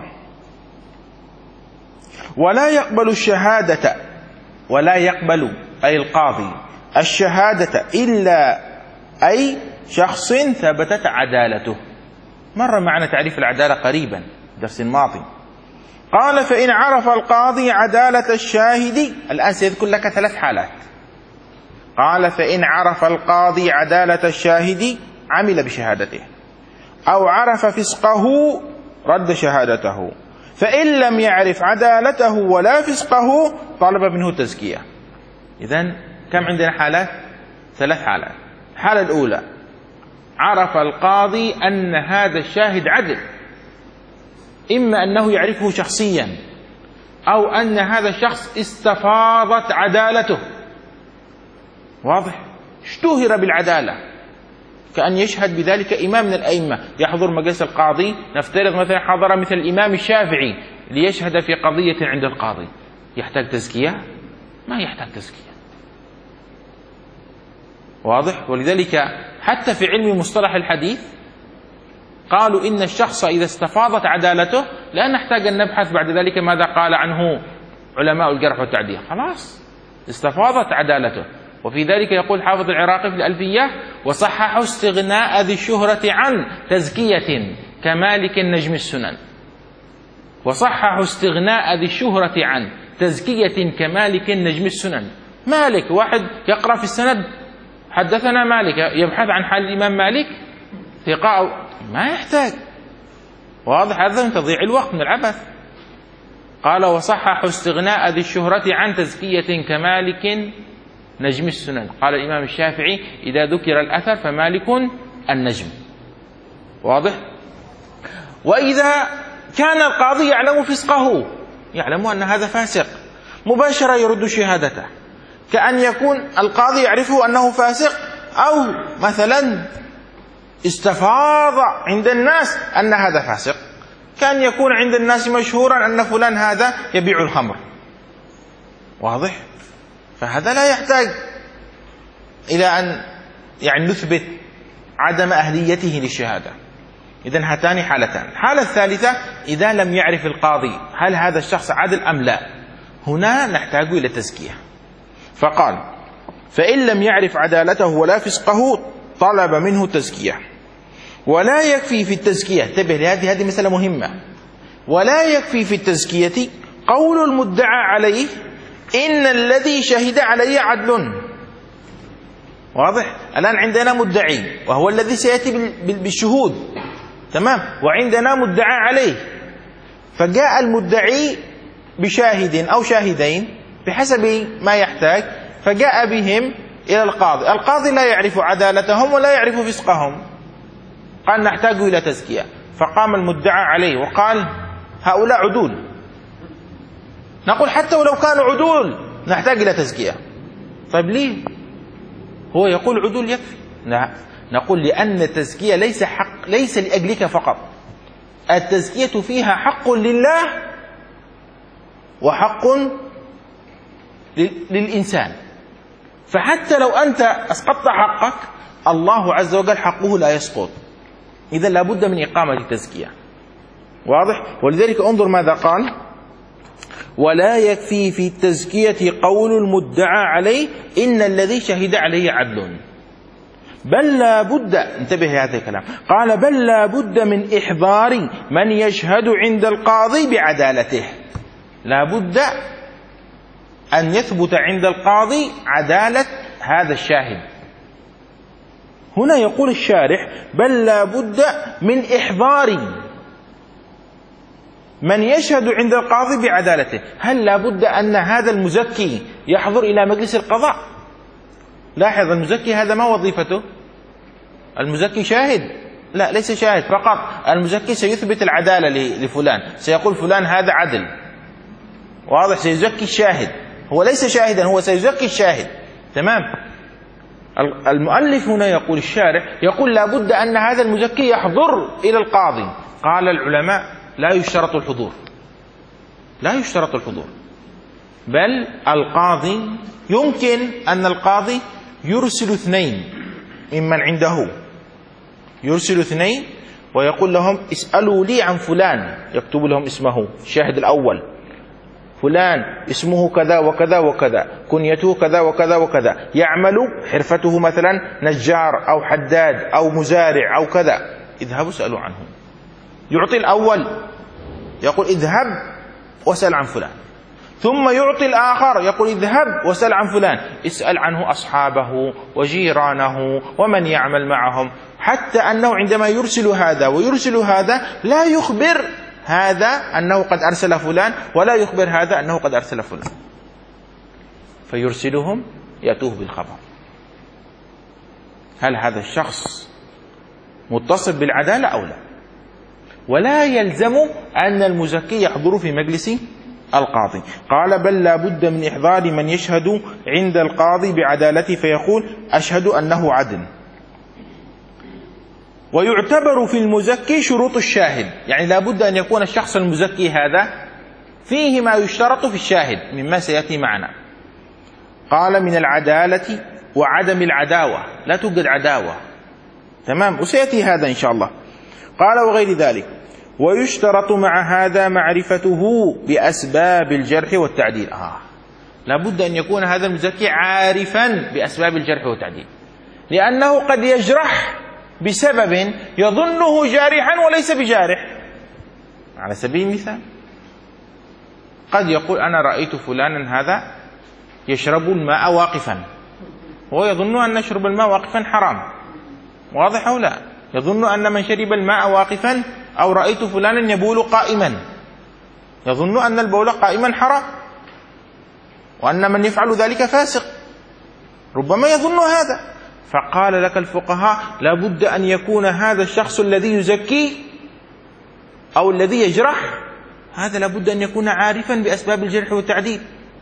ولا يقبل الشهادة، ولا يقبل أي القاضي الشهادة إلا أي شخص ثبتت عدالته. مر معنا تعريف العدالة قريبا درس الماضي. قال فإن عرف القاضي عدالة الشاهد، الآن سيذكر لك ثلاث حالات. قال فإن عرف القاضي عدالة الشاهد عمل بشهادته، أو عرف فسقه رد شهادته، فإن لم يعرف عدالته ولا فسقه طلب منه التزكية. إذن كم عندنا حالات؟ ثلاث حالات. الحالة الأولى عرف القاضي أن هذا الشاهد عدل، إما أنه يعرفه شخصيا أو أن هذا الشخص استفاضت عدالته، واضح، اشتهر بالعدالة، كأن يشهد بذلك إمام من الأئمة يحضر مجلس القاضي، نفترض مثلا حضر مثل الإمام الشافعي ليشهد في قضية عند القاضي، يحتاج تزكية؟ ما يحتاج تزكية، واضح. ولذلك حتى في علم مصطلح الحديث قالوا إن الشخص إذا استفاضت عدالته لا نحتاج أن نبحث بعد ذلك ماذا قال عنه علماء الجرح والتعديل، خلاص استفاضت عدالته. وفي ذلك يقول حافظ العراقي في الألفية وصحح استغناء ذي الشهرة عن تزكية كمالك النجم السنن. وصحح استغناء ذي الشهرة عن تزكية كمالك النجم السنن. مالك، واحد يقرأ في السند حدثنا مالك، يبحث عن حال الإمام مالك ثقاء، ما يحتاج، واضح، هذا من تضييع الوقت، من العبث. قال وصحح استغناء ذي الشهرة عن تزكية كمالك نجم السنن. قال الإمام الشافعي إذا ذكر الأثر فمالك النجم، واضح. وإذا كان القاضي يعلم فسقه، يعلم أن هذا فاسق، مباشرة يرد شهادته، كأن يكون القاضي يعرفه أنه فاسق، أو مثلا استفاض عند الناس أن هذا فاسق، كان يكون عند الناس مشهورا أن فلان هذا يبيع الخمر، واضح. فهذا لا يحتاج إلى أن يعني نثبت عدم أهليته للشهادة. إذن هاتان حالتان. الحالة الثالثة إذا لم يعرف القاضي هل هذا الشخص عدل أم لا، هنا نحتاج إلى تزكية. فقال فإن لم يعرف عدالته ولا فسقه طلب منه التزكية. ولا يكفي في التزكية، انتبه لهذه هذه مسألة مهمة، ولا يكفي في التزكية قول المدعى عليه إن الذي شهد علي عدل. واضح؟ الآن عندنا مدعي وهو الذي سيأتي بالشهود، تمام، وعندنا مدعى عليه، فجاء المدعي بشاهد أو شاهدين بحسب ما يحتاج، فجاء بهم إلى القاضي. القاضي لا يعرف عدالتهم ولا يعرف فسقهم، قال نحتاج إلى تزكية، فقام المدعى عليه وقال هؤلاء عدول. نقول حتى ولو كانوا عدول نحتاج إلى تزكية. طيب ليه؟ هو يقول عدول يكفي. لا، نقول لأن التزكية ليس حق، ليس لأجلك فقط، التزكية فيها حق لله وحق للإنسان، فحتى لو أنت أسقطت حقك الله عز وجل حقه لا يسقط، إذا لابد من إقامة التزكية. واضح؟ ولذلك انظر ماذا قال: ولا يكفي في التزكية قول المدعى عليه إن الذي شهد عليه عدل، بل لا بد، انتبه هذا الكلام، قال بل لا بد من إحضار من يشهد عند القاضي بعدالته، لا بد أن يثبت عند القاضي عدالة هذا الشاهد. هنا يقول الشارح بل لا بد من إحضار من يشهد عند القاضي بعدالته. هل لا بد أن هذا المزكي يحضر إلى مجلس القضاء؟ لاحظ، المزكي هذا ما وظيفته؟ المزكي شاهد؟ لا، ليس شاهد فقط، المزكي سيثبت العدالة لفلان، سيقول فلان هذا عدل. واضح؟ سيزكي الشاهد، هو ليس شاهدا، هو سيزكي الشاهد، تمام. المؤلف هنا يقول، الشارح يقول لا بد أن هذا المزكي يحضر إلى القاضي. قال العلماء لا يشترط الحضور، لا يشترط الحضور، بل القاضي يمكن أن القاضي يرسل اثنين ممن عنده، يرسل اثنين ويقول لهم اسألوا لي عن فلان، يكتب لهم اسمه الشاهد الأول، فلان اسمه كذا وكذا وكذا، كنيته كذا وكذا وكذا، يعمل حرفته مثلا نجار أو حداد أو مزارع أو كذا، اذهبوا اسألوا عنه. يعطي الأول يقول اذهب واسأل عن فلان، ثم يعطي الآخر يقول اذهب واسأل عن فلان، اسأل عنه أصحابه وجيرانه ومن يعمل معهم، حتى أنه عندما يرسل هذا ويرسل هذا لا يخبر هذا أنه قد أرسل فلان ولا يخبر هذا أنه قد أرسل فلان، فيرسلهم يأتوه بالخبر. هل هذا الشخص متصف بالعدالة أو لا؟ ولا يلزم أن المزكي يحضر في مجلس القاضي. قال بل لا بد من إحضار من يشهد عند القاضي بعدالته فيقول أشهد أنه عدل. ويعتبر في المزكي شروط الشاهد، يعني لا بد أن يكون الشخص المزكي هذا فيه ما يشترط في الشاهد مما سيأتي معنا. قال من العدالة وعدم العداوة، لا توجد عداوة، تمام، وسيأتي هذا إن شاء الله. قال وغير ذلك. ويشترط مع هذا معرفته بأسباب الجرح والتعديل. آه. لا بد أن يكون هذا المزكي عارفا بأسباب الجرح والتعديل، لأنه قد يجرح بسبب يظنه جارحا وليس بجارح. على سبيل المثال قد يقول أنا رأيت فلانا هذا يشرب الماء واقفا، وهو يظن أن شرب الماء واقفا حرام، واضح أو لا؟ يظن أن من شرب الماء واقفا، أو رأيت فلانا يبول قائما، يظن أن البول قائما حرام، وأن من يفعل ذلك فاسق، ربما يظن هذا. فقال لك الفقهاء لا بد أن يكون هذا الشخص الذي يزكي أو الذي يجرح، هذا لا بد أن يكون عارفا بأسباب الجرح والتعديل.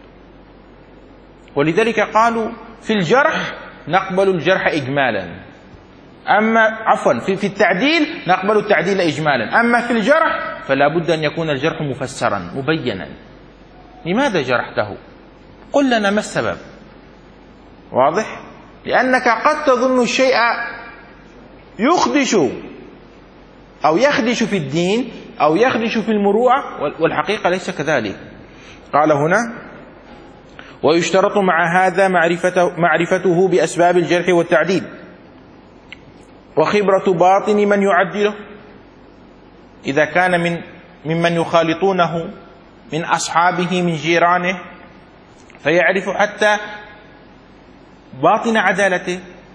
ولذلك قالوا في الجرح نقبل الجرح إجمالا، أما عفوا في, في التعديل نقبل التعديل إجمالا، أما في الجرح فلا بد أن يكون الجرح مفسرا مبينا. لماذا جرحته؟ قل لنا ما السبب. واضح؟ لأنك قد تظن الشيء يخدش أو يخدش في الدين أو يخدش في المروءة، والحقيقة ليس كذلك. قال هنا ويشترط مع هذا معرفته, معرفته بأسباب الجرح والتعديل، وخبرة باطن من يعدله، إذا كان من ممن يخالطونه من أصحابه من جيرانه، فيعرف حتى باطن عدالته،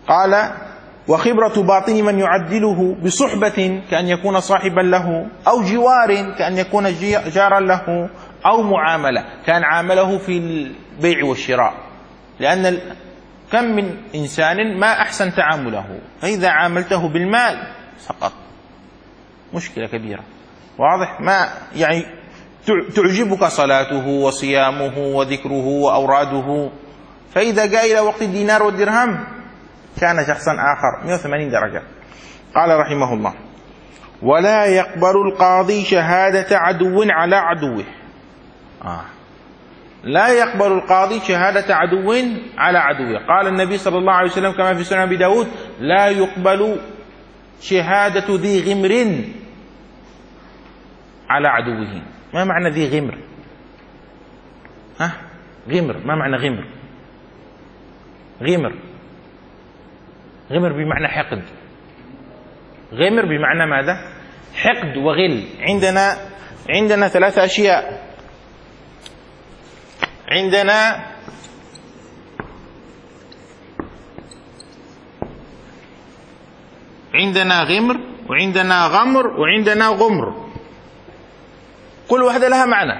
قال: وخبرة باطن من يعدله بصحبة كأن يكون صاحبا له، أو جوار كأن يكون جارا له، أو معاملة كان عامله في البيع والشراء، لأن كم من إنسان ما أحسن تعامله، فإذا عاملته بالمال سقط، مشكلة كبيرة. واضح؟ ما يعني تعجبك صلاته وصيامه وذكره وأوراده، فإذا جاء إلى وقت الدينار والدرهم كان شخصا آخر مئة وثمانين درجة. قال رحمه الله: ولا يقبل القاضي شهادة عدو على عدوه. آه. لا يقبل القاضي شهادة عدو على عدوه. قال النبي صلى الله عليه وسلم كما في سنن أبي داود: لا يقبل شهادة ذي غمر على عدوه. ما معنى ذي غمر؟ ها؟ غمر، ما معنى غمر؟ غمر غمر بمعنى حقد. غمر بمعنى ماذا؟ حقد وغل. عندنا عندنا ثلاثة أشياء. عندنا عندنا غمر، وعندنا غمر، وعندنا غمر. كل واحدة لها معنى.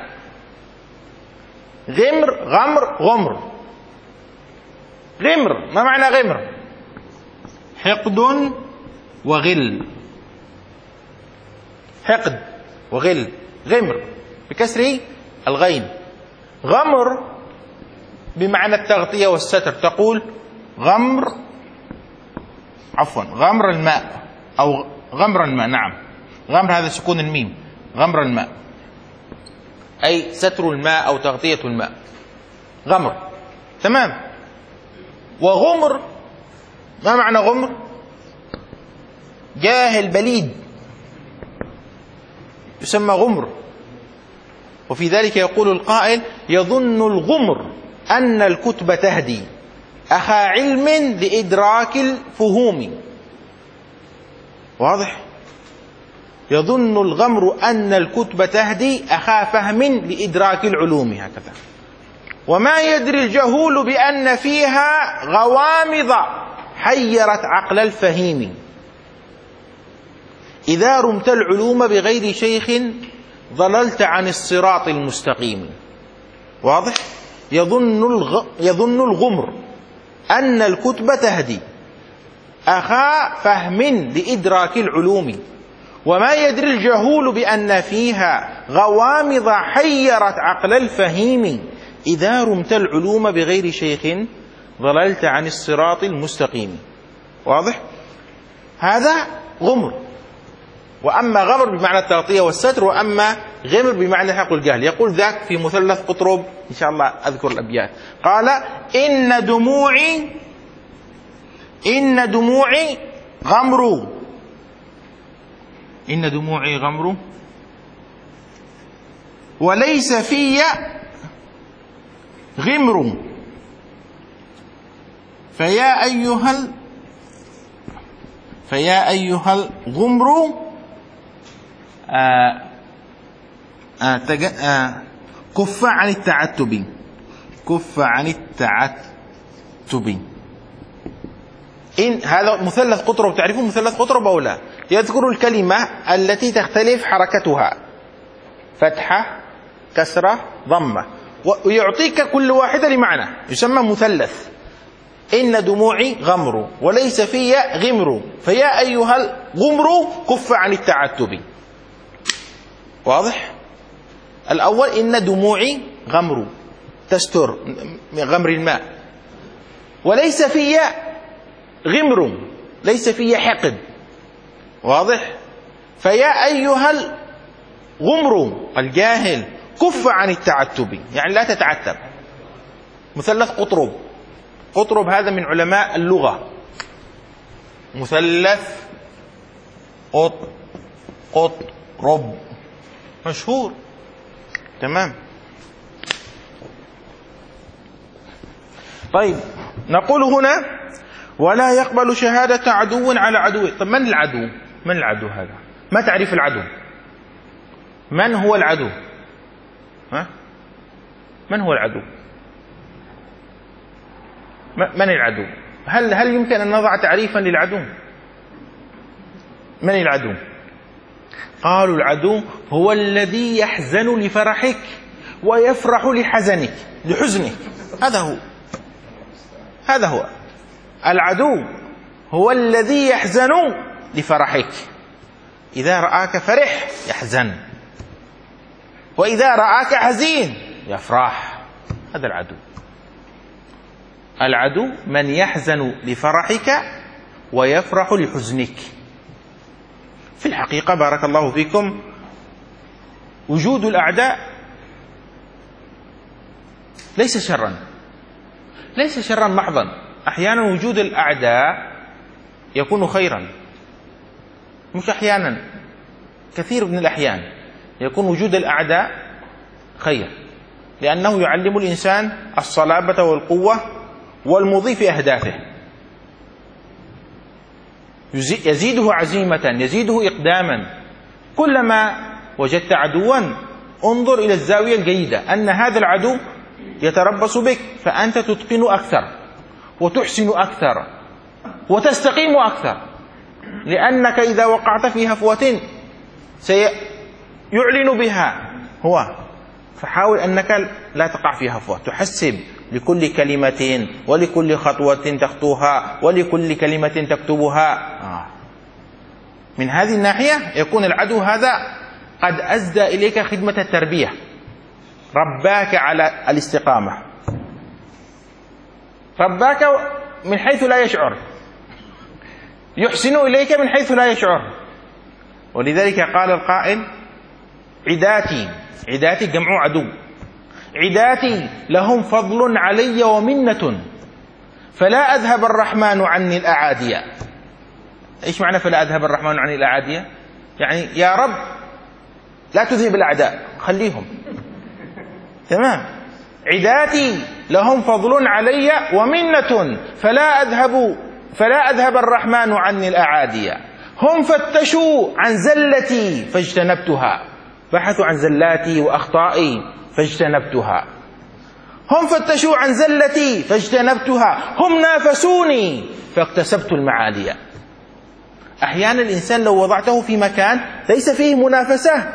غمر، غمر، غمر. غمر ما معنى غمر؟ حقد وغل. حقد وغل. غمر بكسر الغين. غمر بمعنى التغطية والستر. تقول غمر، عفوا غمر الماء، أو غمر الماء. نعم، غمر هذا سكون الميم. غمر الماء أي ستر الماء أو تغطية الماء. غمر. تمام. وغمر ما معنى غمر؟ جاهل بليد يسمى غمر. وفي ذلك يقول القائل: يظن الغمر أن الكتب تهدي أخا علم لإدراك الفهوم. واضح؟ يظن الغمر أن الكتب تهدي أخا فهم لإدراك العلوم. هكذا. وما يدري الجهول بأن فيها غوامض حيرت عقل الفهيم. إذا رمت العلوم بغير شيخ ضللت عن الصراط المستقيم. واضح؟ يظن الغ... يظن الغمر أن الكتب تهدي أخا فهم لإدراك العلوم، وما يدري الجهول بأن فيها غوامض حيرت عقل الفهيم. إذا رمت العلوم بغير شيخ ضللت عن الصراط المستقيم. واضح؟ هذا غمر. وأما غمر بمعنى التغطية والستر، وأما غمر بمعنى حق الجهل. يقول ذاك في مثلث قطرب، إن شاء الله أذكر الأبيات. قال: إن دموعي إن دموعي غمر إن دموعي غمر وليس في غمر فيا أيها ال... فيا أيها الغمر آه آه تج... آه كف عن التعتب كف عن التعتب. إن هذا مثلث قطرب. تعرفون مثلث قطرب أو لا؟ يذكر الكلمة التي تختلف حركتها، فتحة، كسرة، ضمة، ويعطيك كل واحدة لمعنى، يسمى مثلث. إن دموعي غمر وليس في غمر فيا أيها الغمر كف عن التعتب. واضح؟ الأول إن دموعي غمر تستر غمر الماء، وليس في غمر ليس في حقد. واضح؟ فيا أيها الغمر الجاهل كف عن التعتب، يعني لا تتعتب. مثلث قطرب. قطرب هذا من علماء اللغة. مثلث قط قطرب مشهور. تمام. طيب، نقول هنا: ولا يقبل شهادة عدو على عدوه. طب من العدو؟ من العدو هذا؟ ما تعريف العدو؟ من هو العدو؟ ها؟ من هو العدو؟ من العدو؟ هل هل يمكن أن نضع تعريفا للعدو؟ من العدو؟ قالوا العدو هو الذي يحزن لفرحك ويفرح لحزنك لحزنك. هذا هو هذا هو العدو، هو الذي يحزن لفرحك. إذا رآك فرح يحزن، وإذا رآك حزين يفرح. هذا العدو. العدو من يحزن لفرحك ويفرح لحزنك. في الحقيقة بارك الله فيكم وجود الأعداء ليس شرا، ليس شرا محضا. أحيانا وجود الأعداء يكون خيرا، مش أحيانا، كثير من الأحيان يكون وجود الأعداء خير، لأنه يعلم الإنسان الصلابة والقوة والمضي في أهدافه، يزيده عزيمة، يزيده إقداما. كلما وجدت عدوا انظر إلى الزاوية الجيدة، أن هذا العدو يتربص بك، فأنت تتقن أكثر وتحسن أكثر وتستقيم أكثر، لأنك إذا وقعت في هفوة سيعلن بها هو، فحاول أنك لا تقع في هفوة، تحسب لكل كلمة ولكل خطوة تخطوها ولكل كلمة تكتبها. آه. من هذه الناحية يكون العدو هذا قد أسدى إليك خدمة التربية، رباك على الاستقامة، رباك من حيث لا يشعر، يحسن إليك من حيث لا يشعر. ولذلك قال القائل: عداتي، عداتي جمع عدو، عداتي لهم فضل علي ومنة فلا أذهب الرحمن عني الأعادية. إيش معنى فلا أذهب الرحمن عني الأعادية؟ يعني يا رب لا تذهب الأعداء، خليهم تمام. عداتي لهم فضل علي ومنة فلا أذهب فلا أذهب الرحمن عني الأعادية. هم فتشوا عن زلتي فاجتنبتها، بحثوا عن زلاتي وأخطائي فاجتنبتها. هم فتشوا عن زلتي فاجتنبتها، هم نافسوني فاكتسبت المعالي. أحيانا الإنسان لو وضعته في مكان ليس فيه منافسة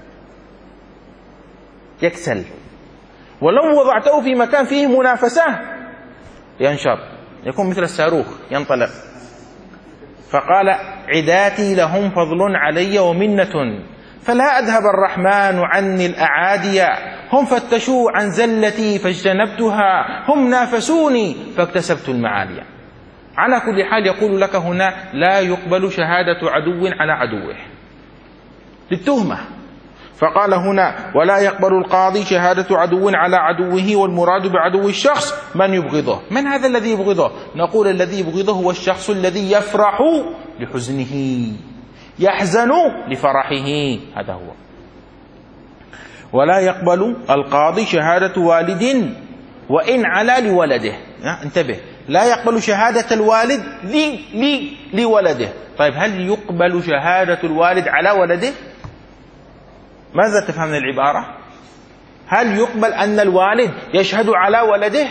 يكسل، ولو وضعته في مكان فيه منافسة ينشط، يكون مثل الصاروخ ينطلق. فقال: عداتي لهم فضل علي ومنة فلا أذهب الرحمن عني الأعادي. هم فتشوا عن زلتي فاجتنبتها، هم نافسوني فاكتسبت المعالي. على كل حال يقول لك هنا: لا يقبل شهادة عدو على عدوه للتهمة. فقال هنا: ولا يقبل القاضي شهادة عدو على عدوه، والمراد بعدو الشخص من يبغضه. من هذا الذي يبغضه؟ نقول: الذي يبغضه هو الشخص الذي يفرح لحزنه، يحزن لفرحه، هذا هو. ولا يقبل القاضي شهادة والد وإن علا لولده. انتبه، لا يقبل شهادة الوالد لي لي لولده. طيب هل يقبل شهادة الوالد على ولده؟ ماذا تفهم من العبارة؟ هل يقبل أن الوالد يشهد على ولده؟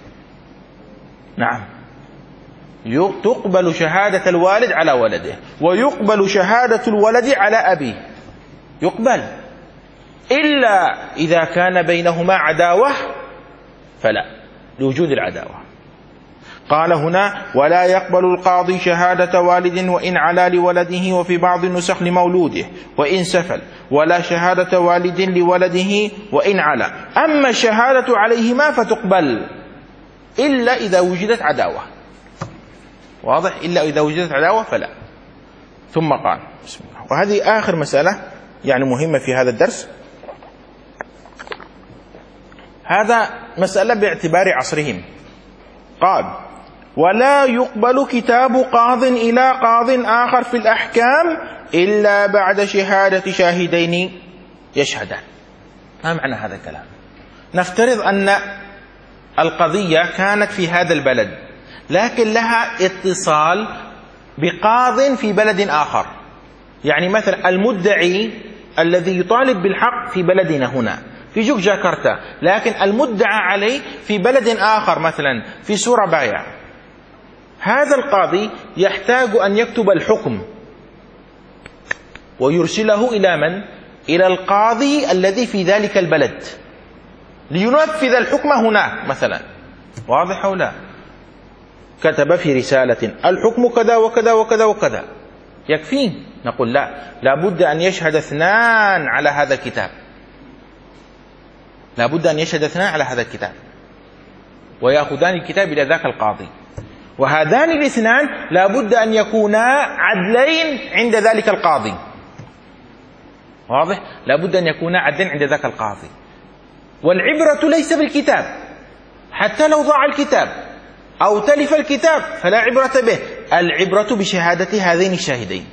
نعم، تقبل شهادة الوالد على ولده، ويقبل شهادة الولد على أبيه، يقبل، إلا إذا كان بينهما عداوة فلا، لوجود العداوة. قال هنا: ولا يقبل القاضي شهادة والد وإن علا لولده، وفي بعض النسخ لمولوده وإن سفل، ولا شهادة والد لولده وإن علا. أما الشهادة عليهما فتقبل إلا إذا وجدت عداوة، واضح؟ إلا إذا وجدت عداوة فلا. ثم قال: بسم الله. وهذه آخر مسألة يعني مهمة في هذا الدرس. هذا مسألة باعتبار عصرهم. قال: ولا يقبل كتاب قاض إلى قاض آخر في الأحكام إلا بعد شهادة شاهدين يشهدان. ما معنى هذا الكلام؟ نفترض أن القضية كانت في هذا البلد، لكن لها اتصال بقاض في بلد آخر. يعني مثلا المدعي الذي يطالب بالحق في بلدنا هنا في جوجاكرتا، لكن المدعى عليه في بلد آخر مثلا في سورابايا. هذا القاضي يحتاج أن يكتب الحكم ويرسله إلى من؟ إلى القاضي الذي في ذلك البلد لينفذ الحكم هناك مثلا. واضح أو لا؟ كتب في رسالة الحكم كذا وكذا وكذا وكذا، يكفين؟ نقول لا، لابد أن يشهد اثنان على هذا الكتاب، لابد أن يشهد اثنان على هذا الكتاب ويأخذان الكتاب إلى ذاك القاضي، وهذان الاثنان لابد أن يكونا عدلين عند ذلك القاضي. واضح؟ لابد أن يكونا عدلين عند ذاك القاضي. والعبرة ليس بالكتاب، حتى لو ضاع الكتاب أو تلف الكتاب فلا عبرة به، العبرة بشهادة هذين الشاهدين.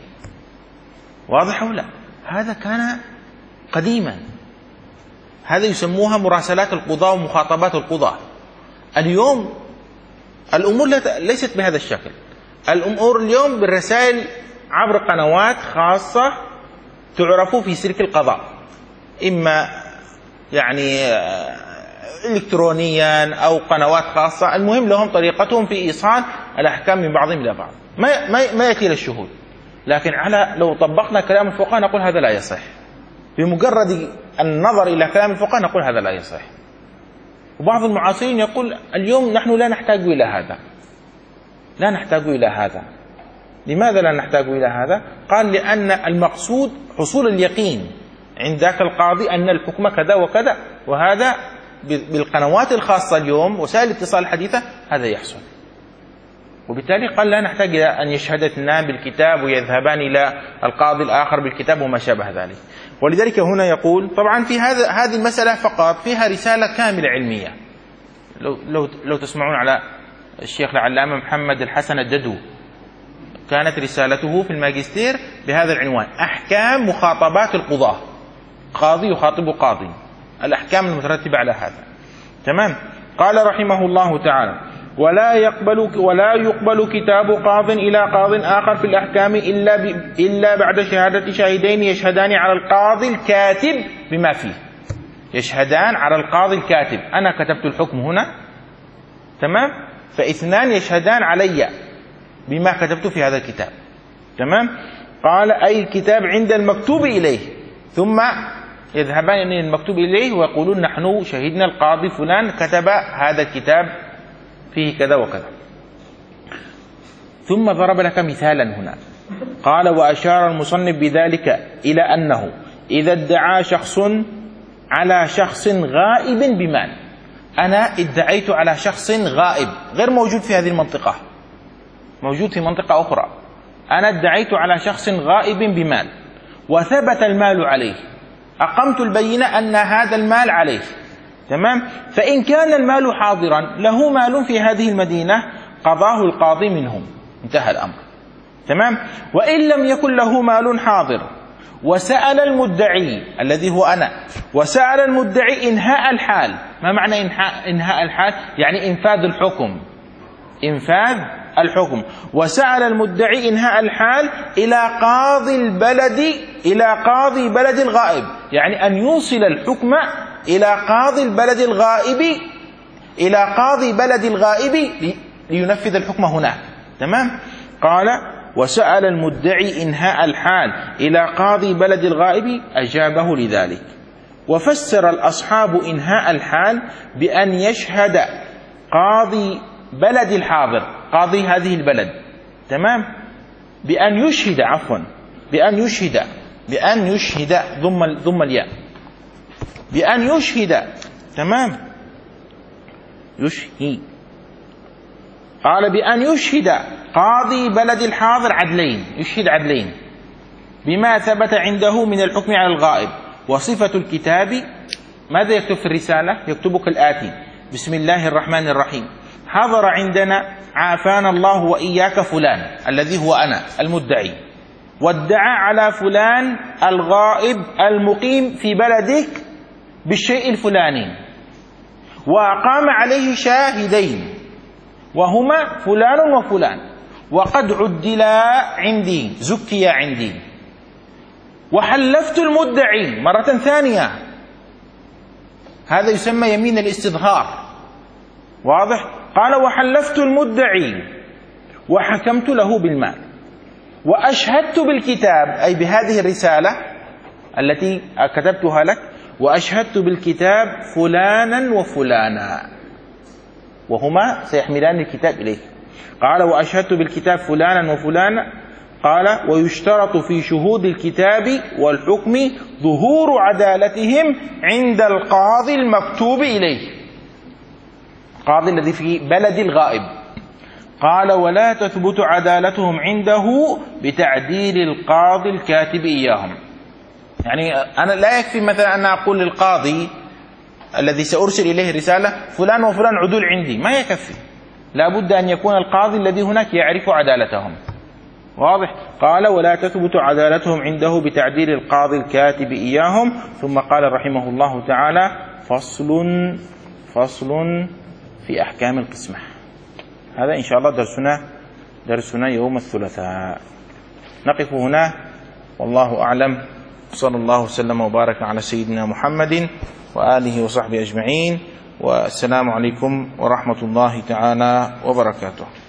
واضح ولا؟ هذا كان قديما، هذا يسموها مراسلات القضاة ومخاطبات القضاة. اليوم الأمور ليست بهذا الشكل، الأمور اليوم بالرسائل عبر قنوات خاصة تعرف في سلك القضاء، إما يعني إلكترونيا أو قنوات خاصة، المهم لهم طريقتهم في إيصال الأحكام من بعضهم إلى بعض، ما ما ما يأتي للشهود. لكن على لو طبقنا كلام الفقهاء نقول هذا لا يصح، بمجرد النظر إلى كلام الفقهاء نقول هذا لا يصح. وبعض المعاصرين يقول اليوم نحن لا نحتاج إلى هذا، لا نحتاج إلى هذا. لماذا لا نحتاج إلى هذا؟ قال لأن المقصود حصول اليقين عند ذاك القاضي أن الحكم كذا وكذا، وهذا بالقنوات الخاصة اليوم وسائل الاتصال الحديثة هذا يحصل. وبالتالي قال لا نحتاج إلى أن يشهد اثنان بالكتاب ويذهبان إلى القاضي الآخر بالكتاب وما شابه ذلك. ولذلك هنا يقول طبعا في هذا هذه المسألة فقط فيها رسالة كاملة علمية. لو لو لو تسمعون على الشيخ العلامة محمد الحسن الجدو، كانت رسالته في الماجستير بهذا العنوان: أحكام مخاطبات القضاة، قاضي يخاطب قاضي، الأحكام المترتبة على هذا. تمام. قال رحمه الله تعالى: ولا يقبل ولا يقبل كتاب قاض إلى قاض آخر في الأحكام إلا إلا بعد شهادة شاهدين يشهدان على القاضي الكاتب بما فيه. يشهدان على القاضي الكاتب، أنا كتبت الحكم هنا، تمام، فاثنان يشهدان علي بما كتبت في هذا الكتاب. تمام. قال: أي الكتاب عند المكتوب إليه، ثم يذهبان إلى المكتوب إليه ويقولون نحن شهدنا القاضي فلان كتب هذا الكتاب فيه كذا وكذا. ثم ضرب لك مثالا هنا، قال: وأشار المصنف بذلك إلى أنه إذا ادعى شخص على شخص غائب بمال. أنا ادعيت على شخص غائب غير موجود في هذه المنطقة، موجود في منطقة أخرى. أنا ادعيت على شخص غائب بمال وثبت المال عليه، أقمت البينة أن هذا المال عليه. تمام. فإن كان المال حاضرا، له مال في هذه المدينة، قضاه القاضي منهم، انتهى الأمر. تمام. وإن لم يكن له مال حاضر وسأل المدعي الذي هو أنا، وسأل المدعي إنهاء الحال. ما معنى إنهاء, إنهاء الحال؟ يعني إنفاذ الحكم، إنفاذ الحكم. وسأل المدعي إنهاء الحال إلى قاضي البلد، إلى قاضي بلد الغائب، يعني أن يوصل الحكم إلى قاضي البلد الغائب، إلى قاضي بلد الغائب لينفذ الحكم هناك. تمام. قال: وسأل المدعي إنهاء الحال إلى قاضي بلد الغائب، أجابه لذلك. وفسر الأصحاب إنهاء الحال بأن يشهد قاضي بلد الحاضر، قاضي هذه البلد. تمام. بأن يشهد، عفوا بأن يشهد بأن يشهد ضم ضم الياء، بأن يشهد. تمام. يشهد. قال: بأن يشهد قاضي بلد الحاضر عدلين، يشهد عدلين بما ثبت عنده من الحكم على الغائب. وصفة الكتاب ماذا يكتب في الرسالة؟ يكتب كالآتي: بسم الله الرحمن الرحيم، حضر عندنا عافانا الله وإياك فلان الذي هو أنا المدعي، وادعى على فلان الغائب المقيم في بلدك بالشيء الفلاني، وأقام عليه شاهدين وهما فلان وفلان، وقد عدلا عندي، زكيا عندي، وحلفت المدعي مرة ثانية. هذا يسمى يمين الاستظهار. واضح؟ قال: وحلفت المدعي وحكمت له بالمال وأشهدت بالكتاب، أي بهذه الرسالة التي كتبتها لك، وأشهدت بالكتاب فلانا وفلانا، وهما سيحملان الكتاب إليه. قال وأشهدت بالكتاب فلانا وفلانا. قال ويشترط في شهود الكتاب والحكم ظهور عدالتهم عند القاضي المكتوب إليه، القاضي الذي في بلد الغائب. قال ولا تثبت عدالتهم عنده بتعديل القاضي الكاتب إياهم. يعني أنا لا يكفي مثلا أن أقول للقاضي الذي سأرسل إليه رسالة فلان وفلان عدول عندي، ما يكفي، لا بد أن يكون القاضي الذي هناك يعرف عدالتهم. واضح؟ قال ولا تثبت عدالتهم عنده بتعديل القاضي الكاتب إياهم. ثم قال رحمه الله تعالى فصل فصل في أحكام القسمة. هذا إن شاء الله درسنا درسنا يوم الثلاثاء. نقف هنا والله أعلم. صلى الله وسلم وبارك على سيدنا محمد وآله وصحبه أجمعين، والسلام عليكم ورحمة الله تعالى وبركاته.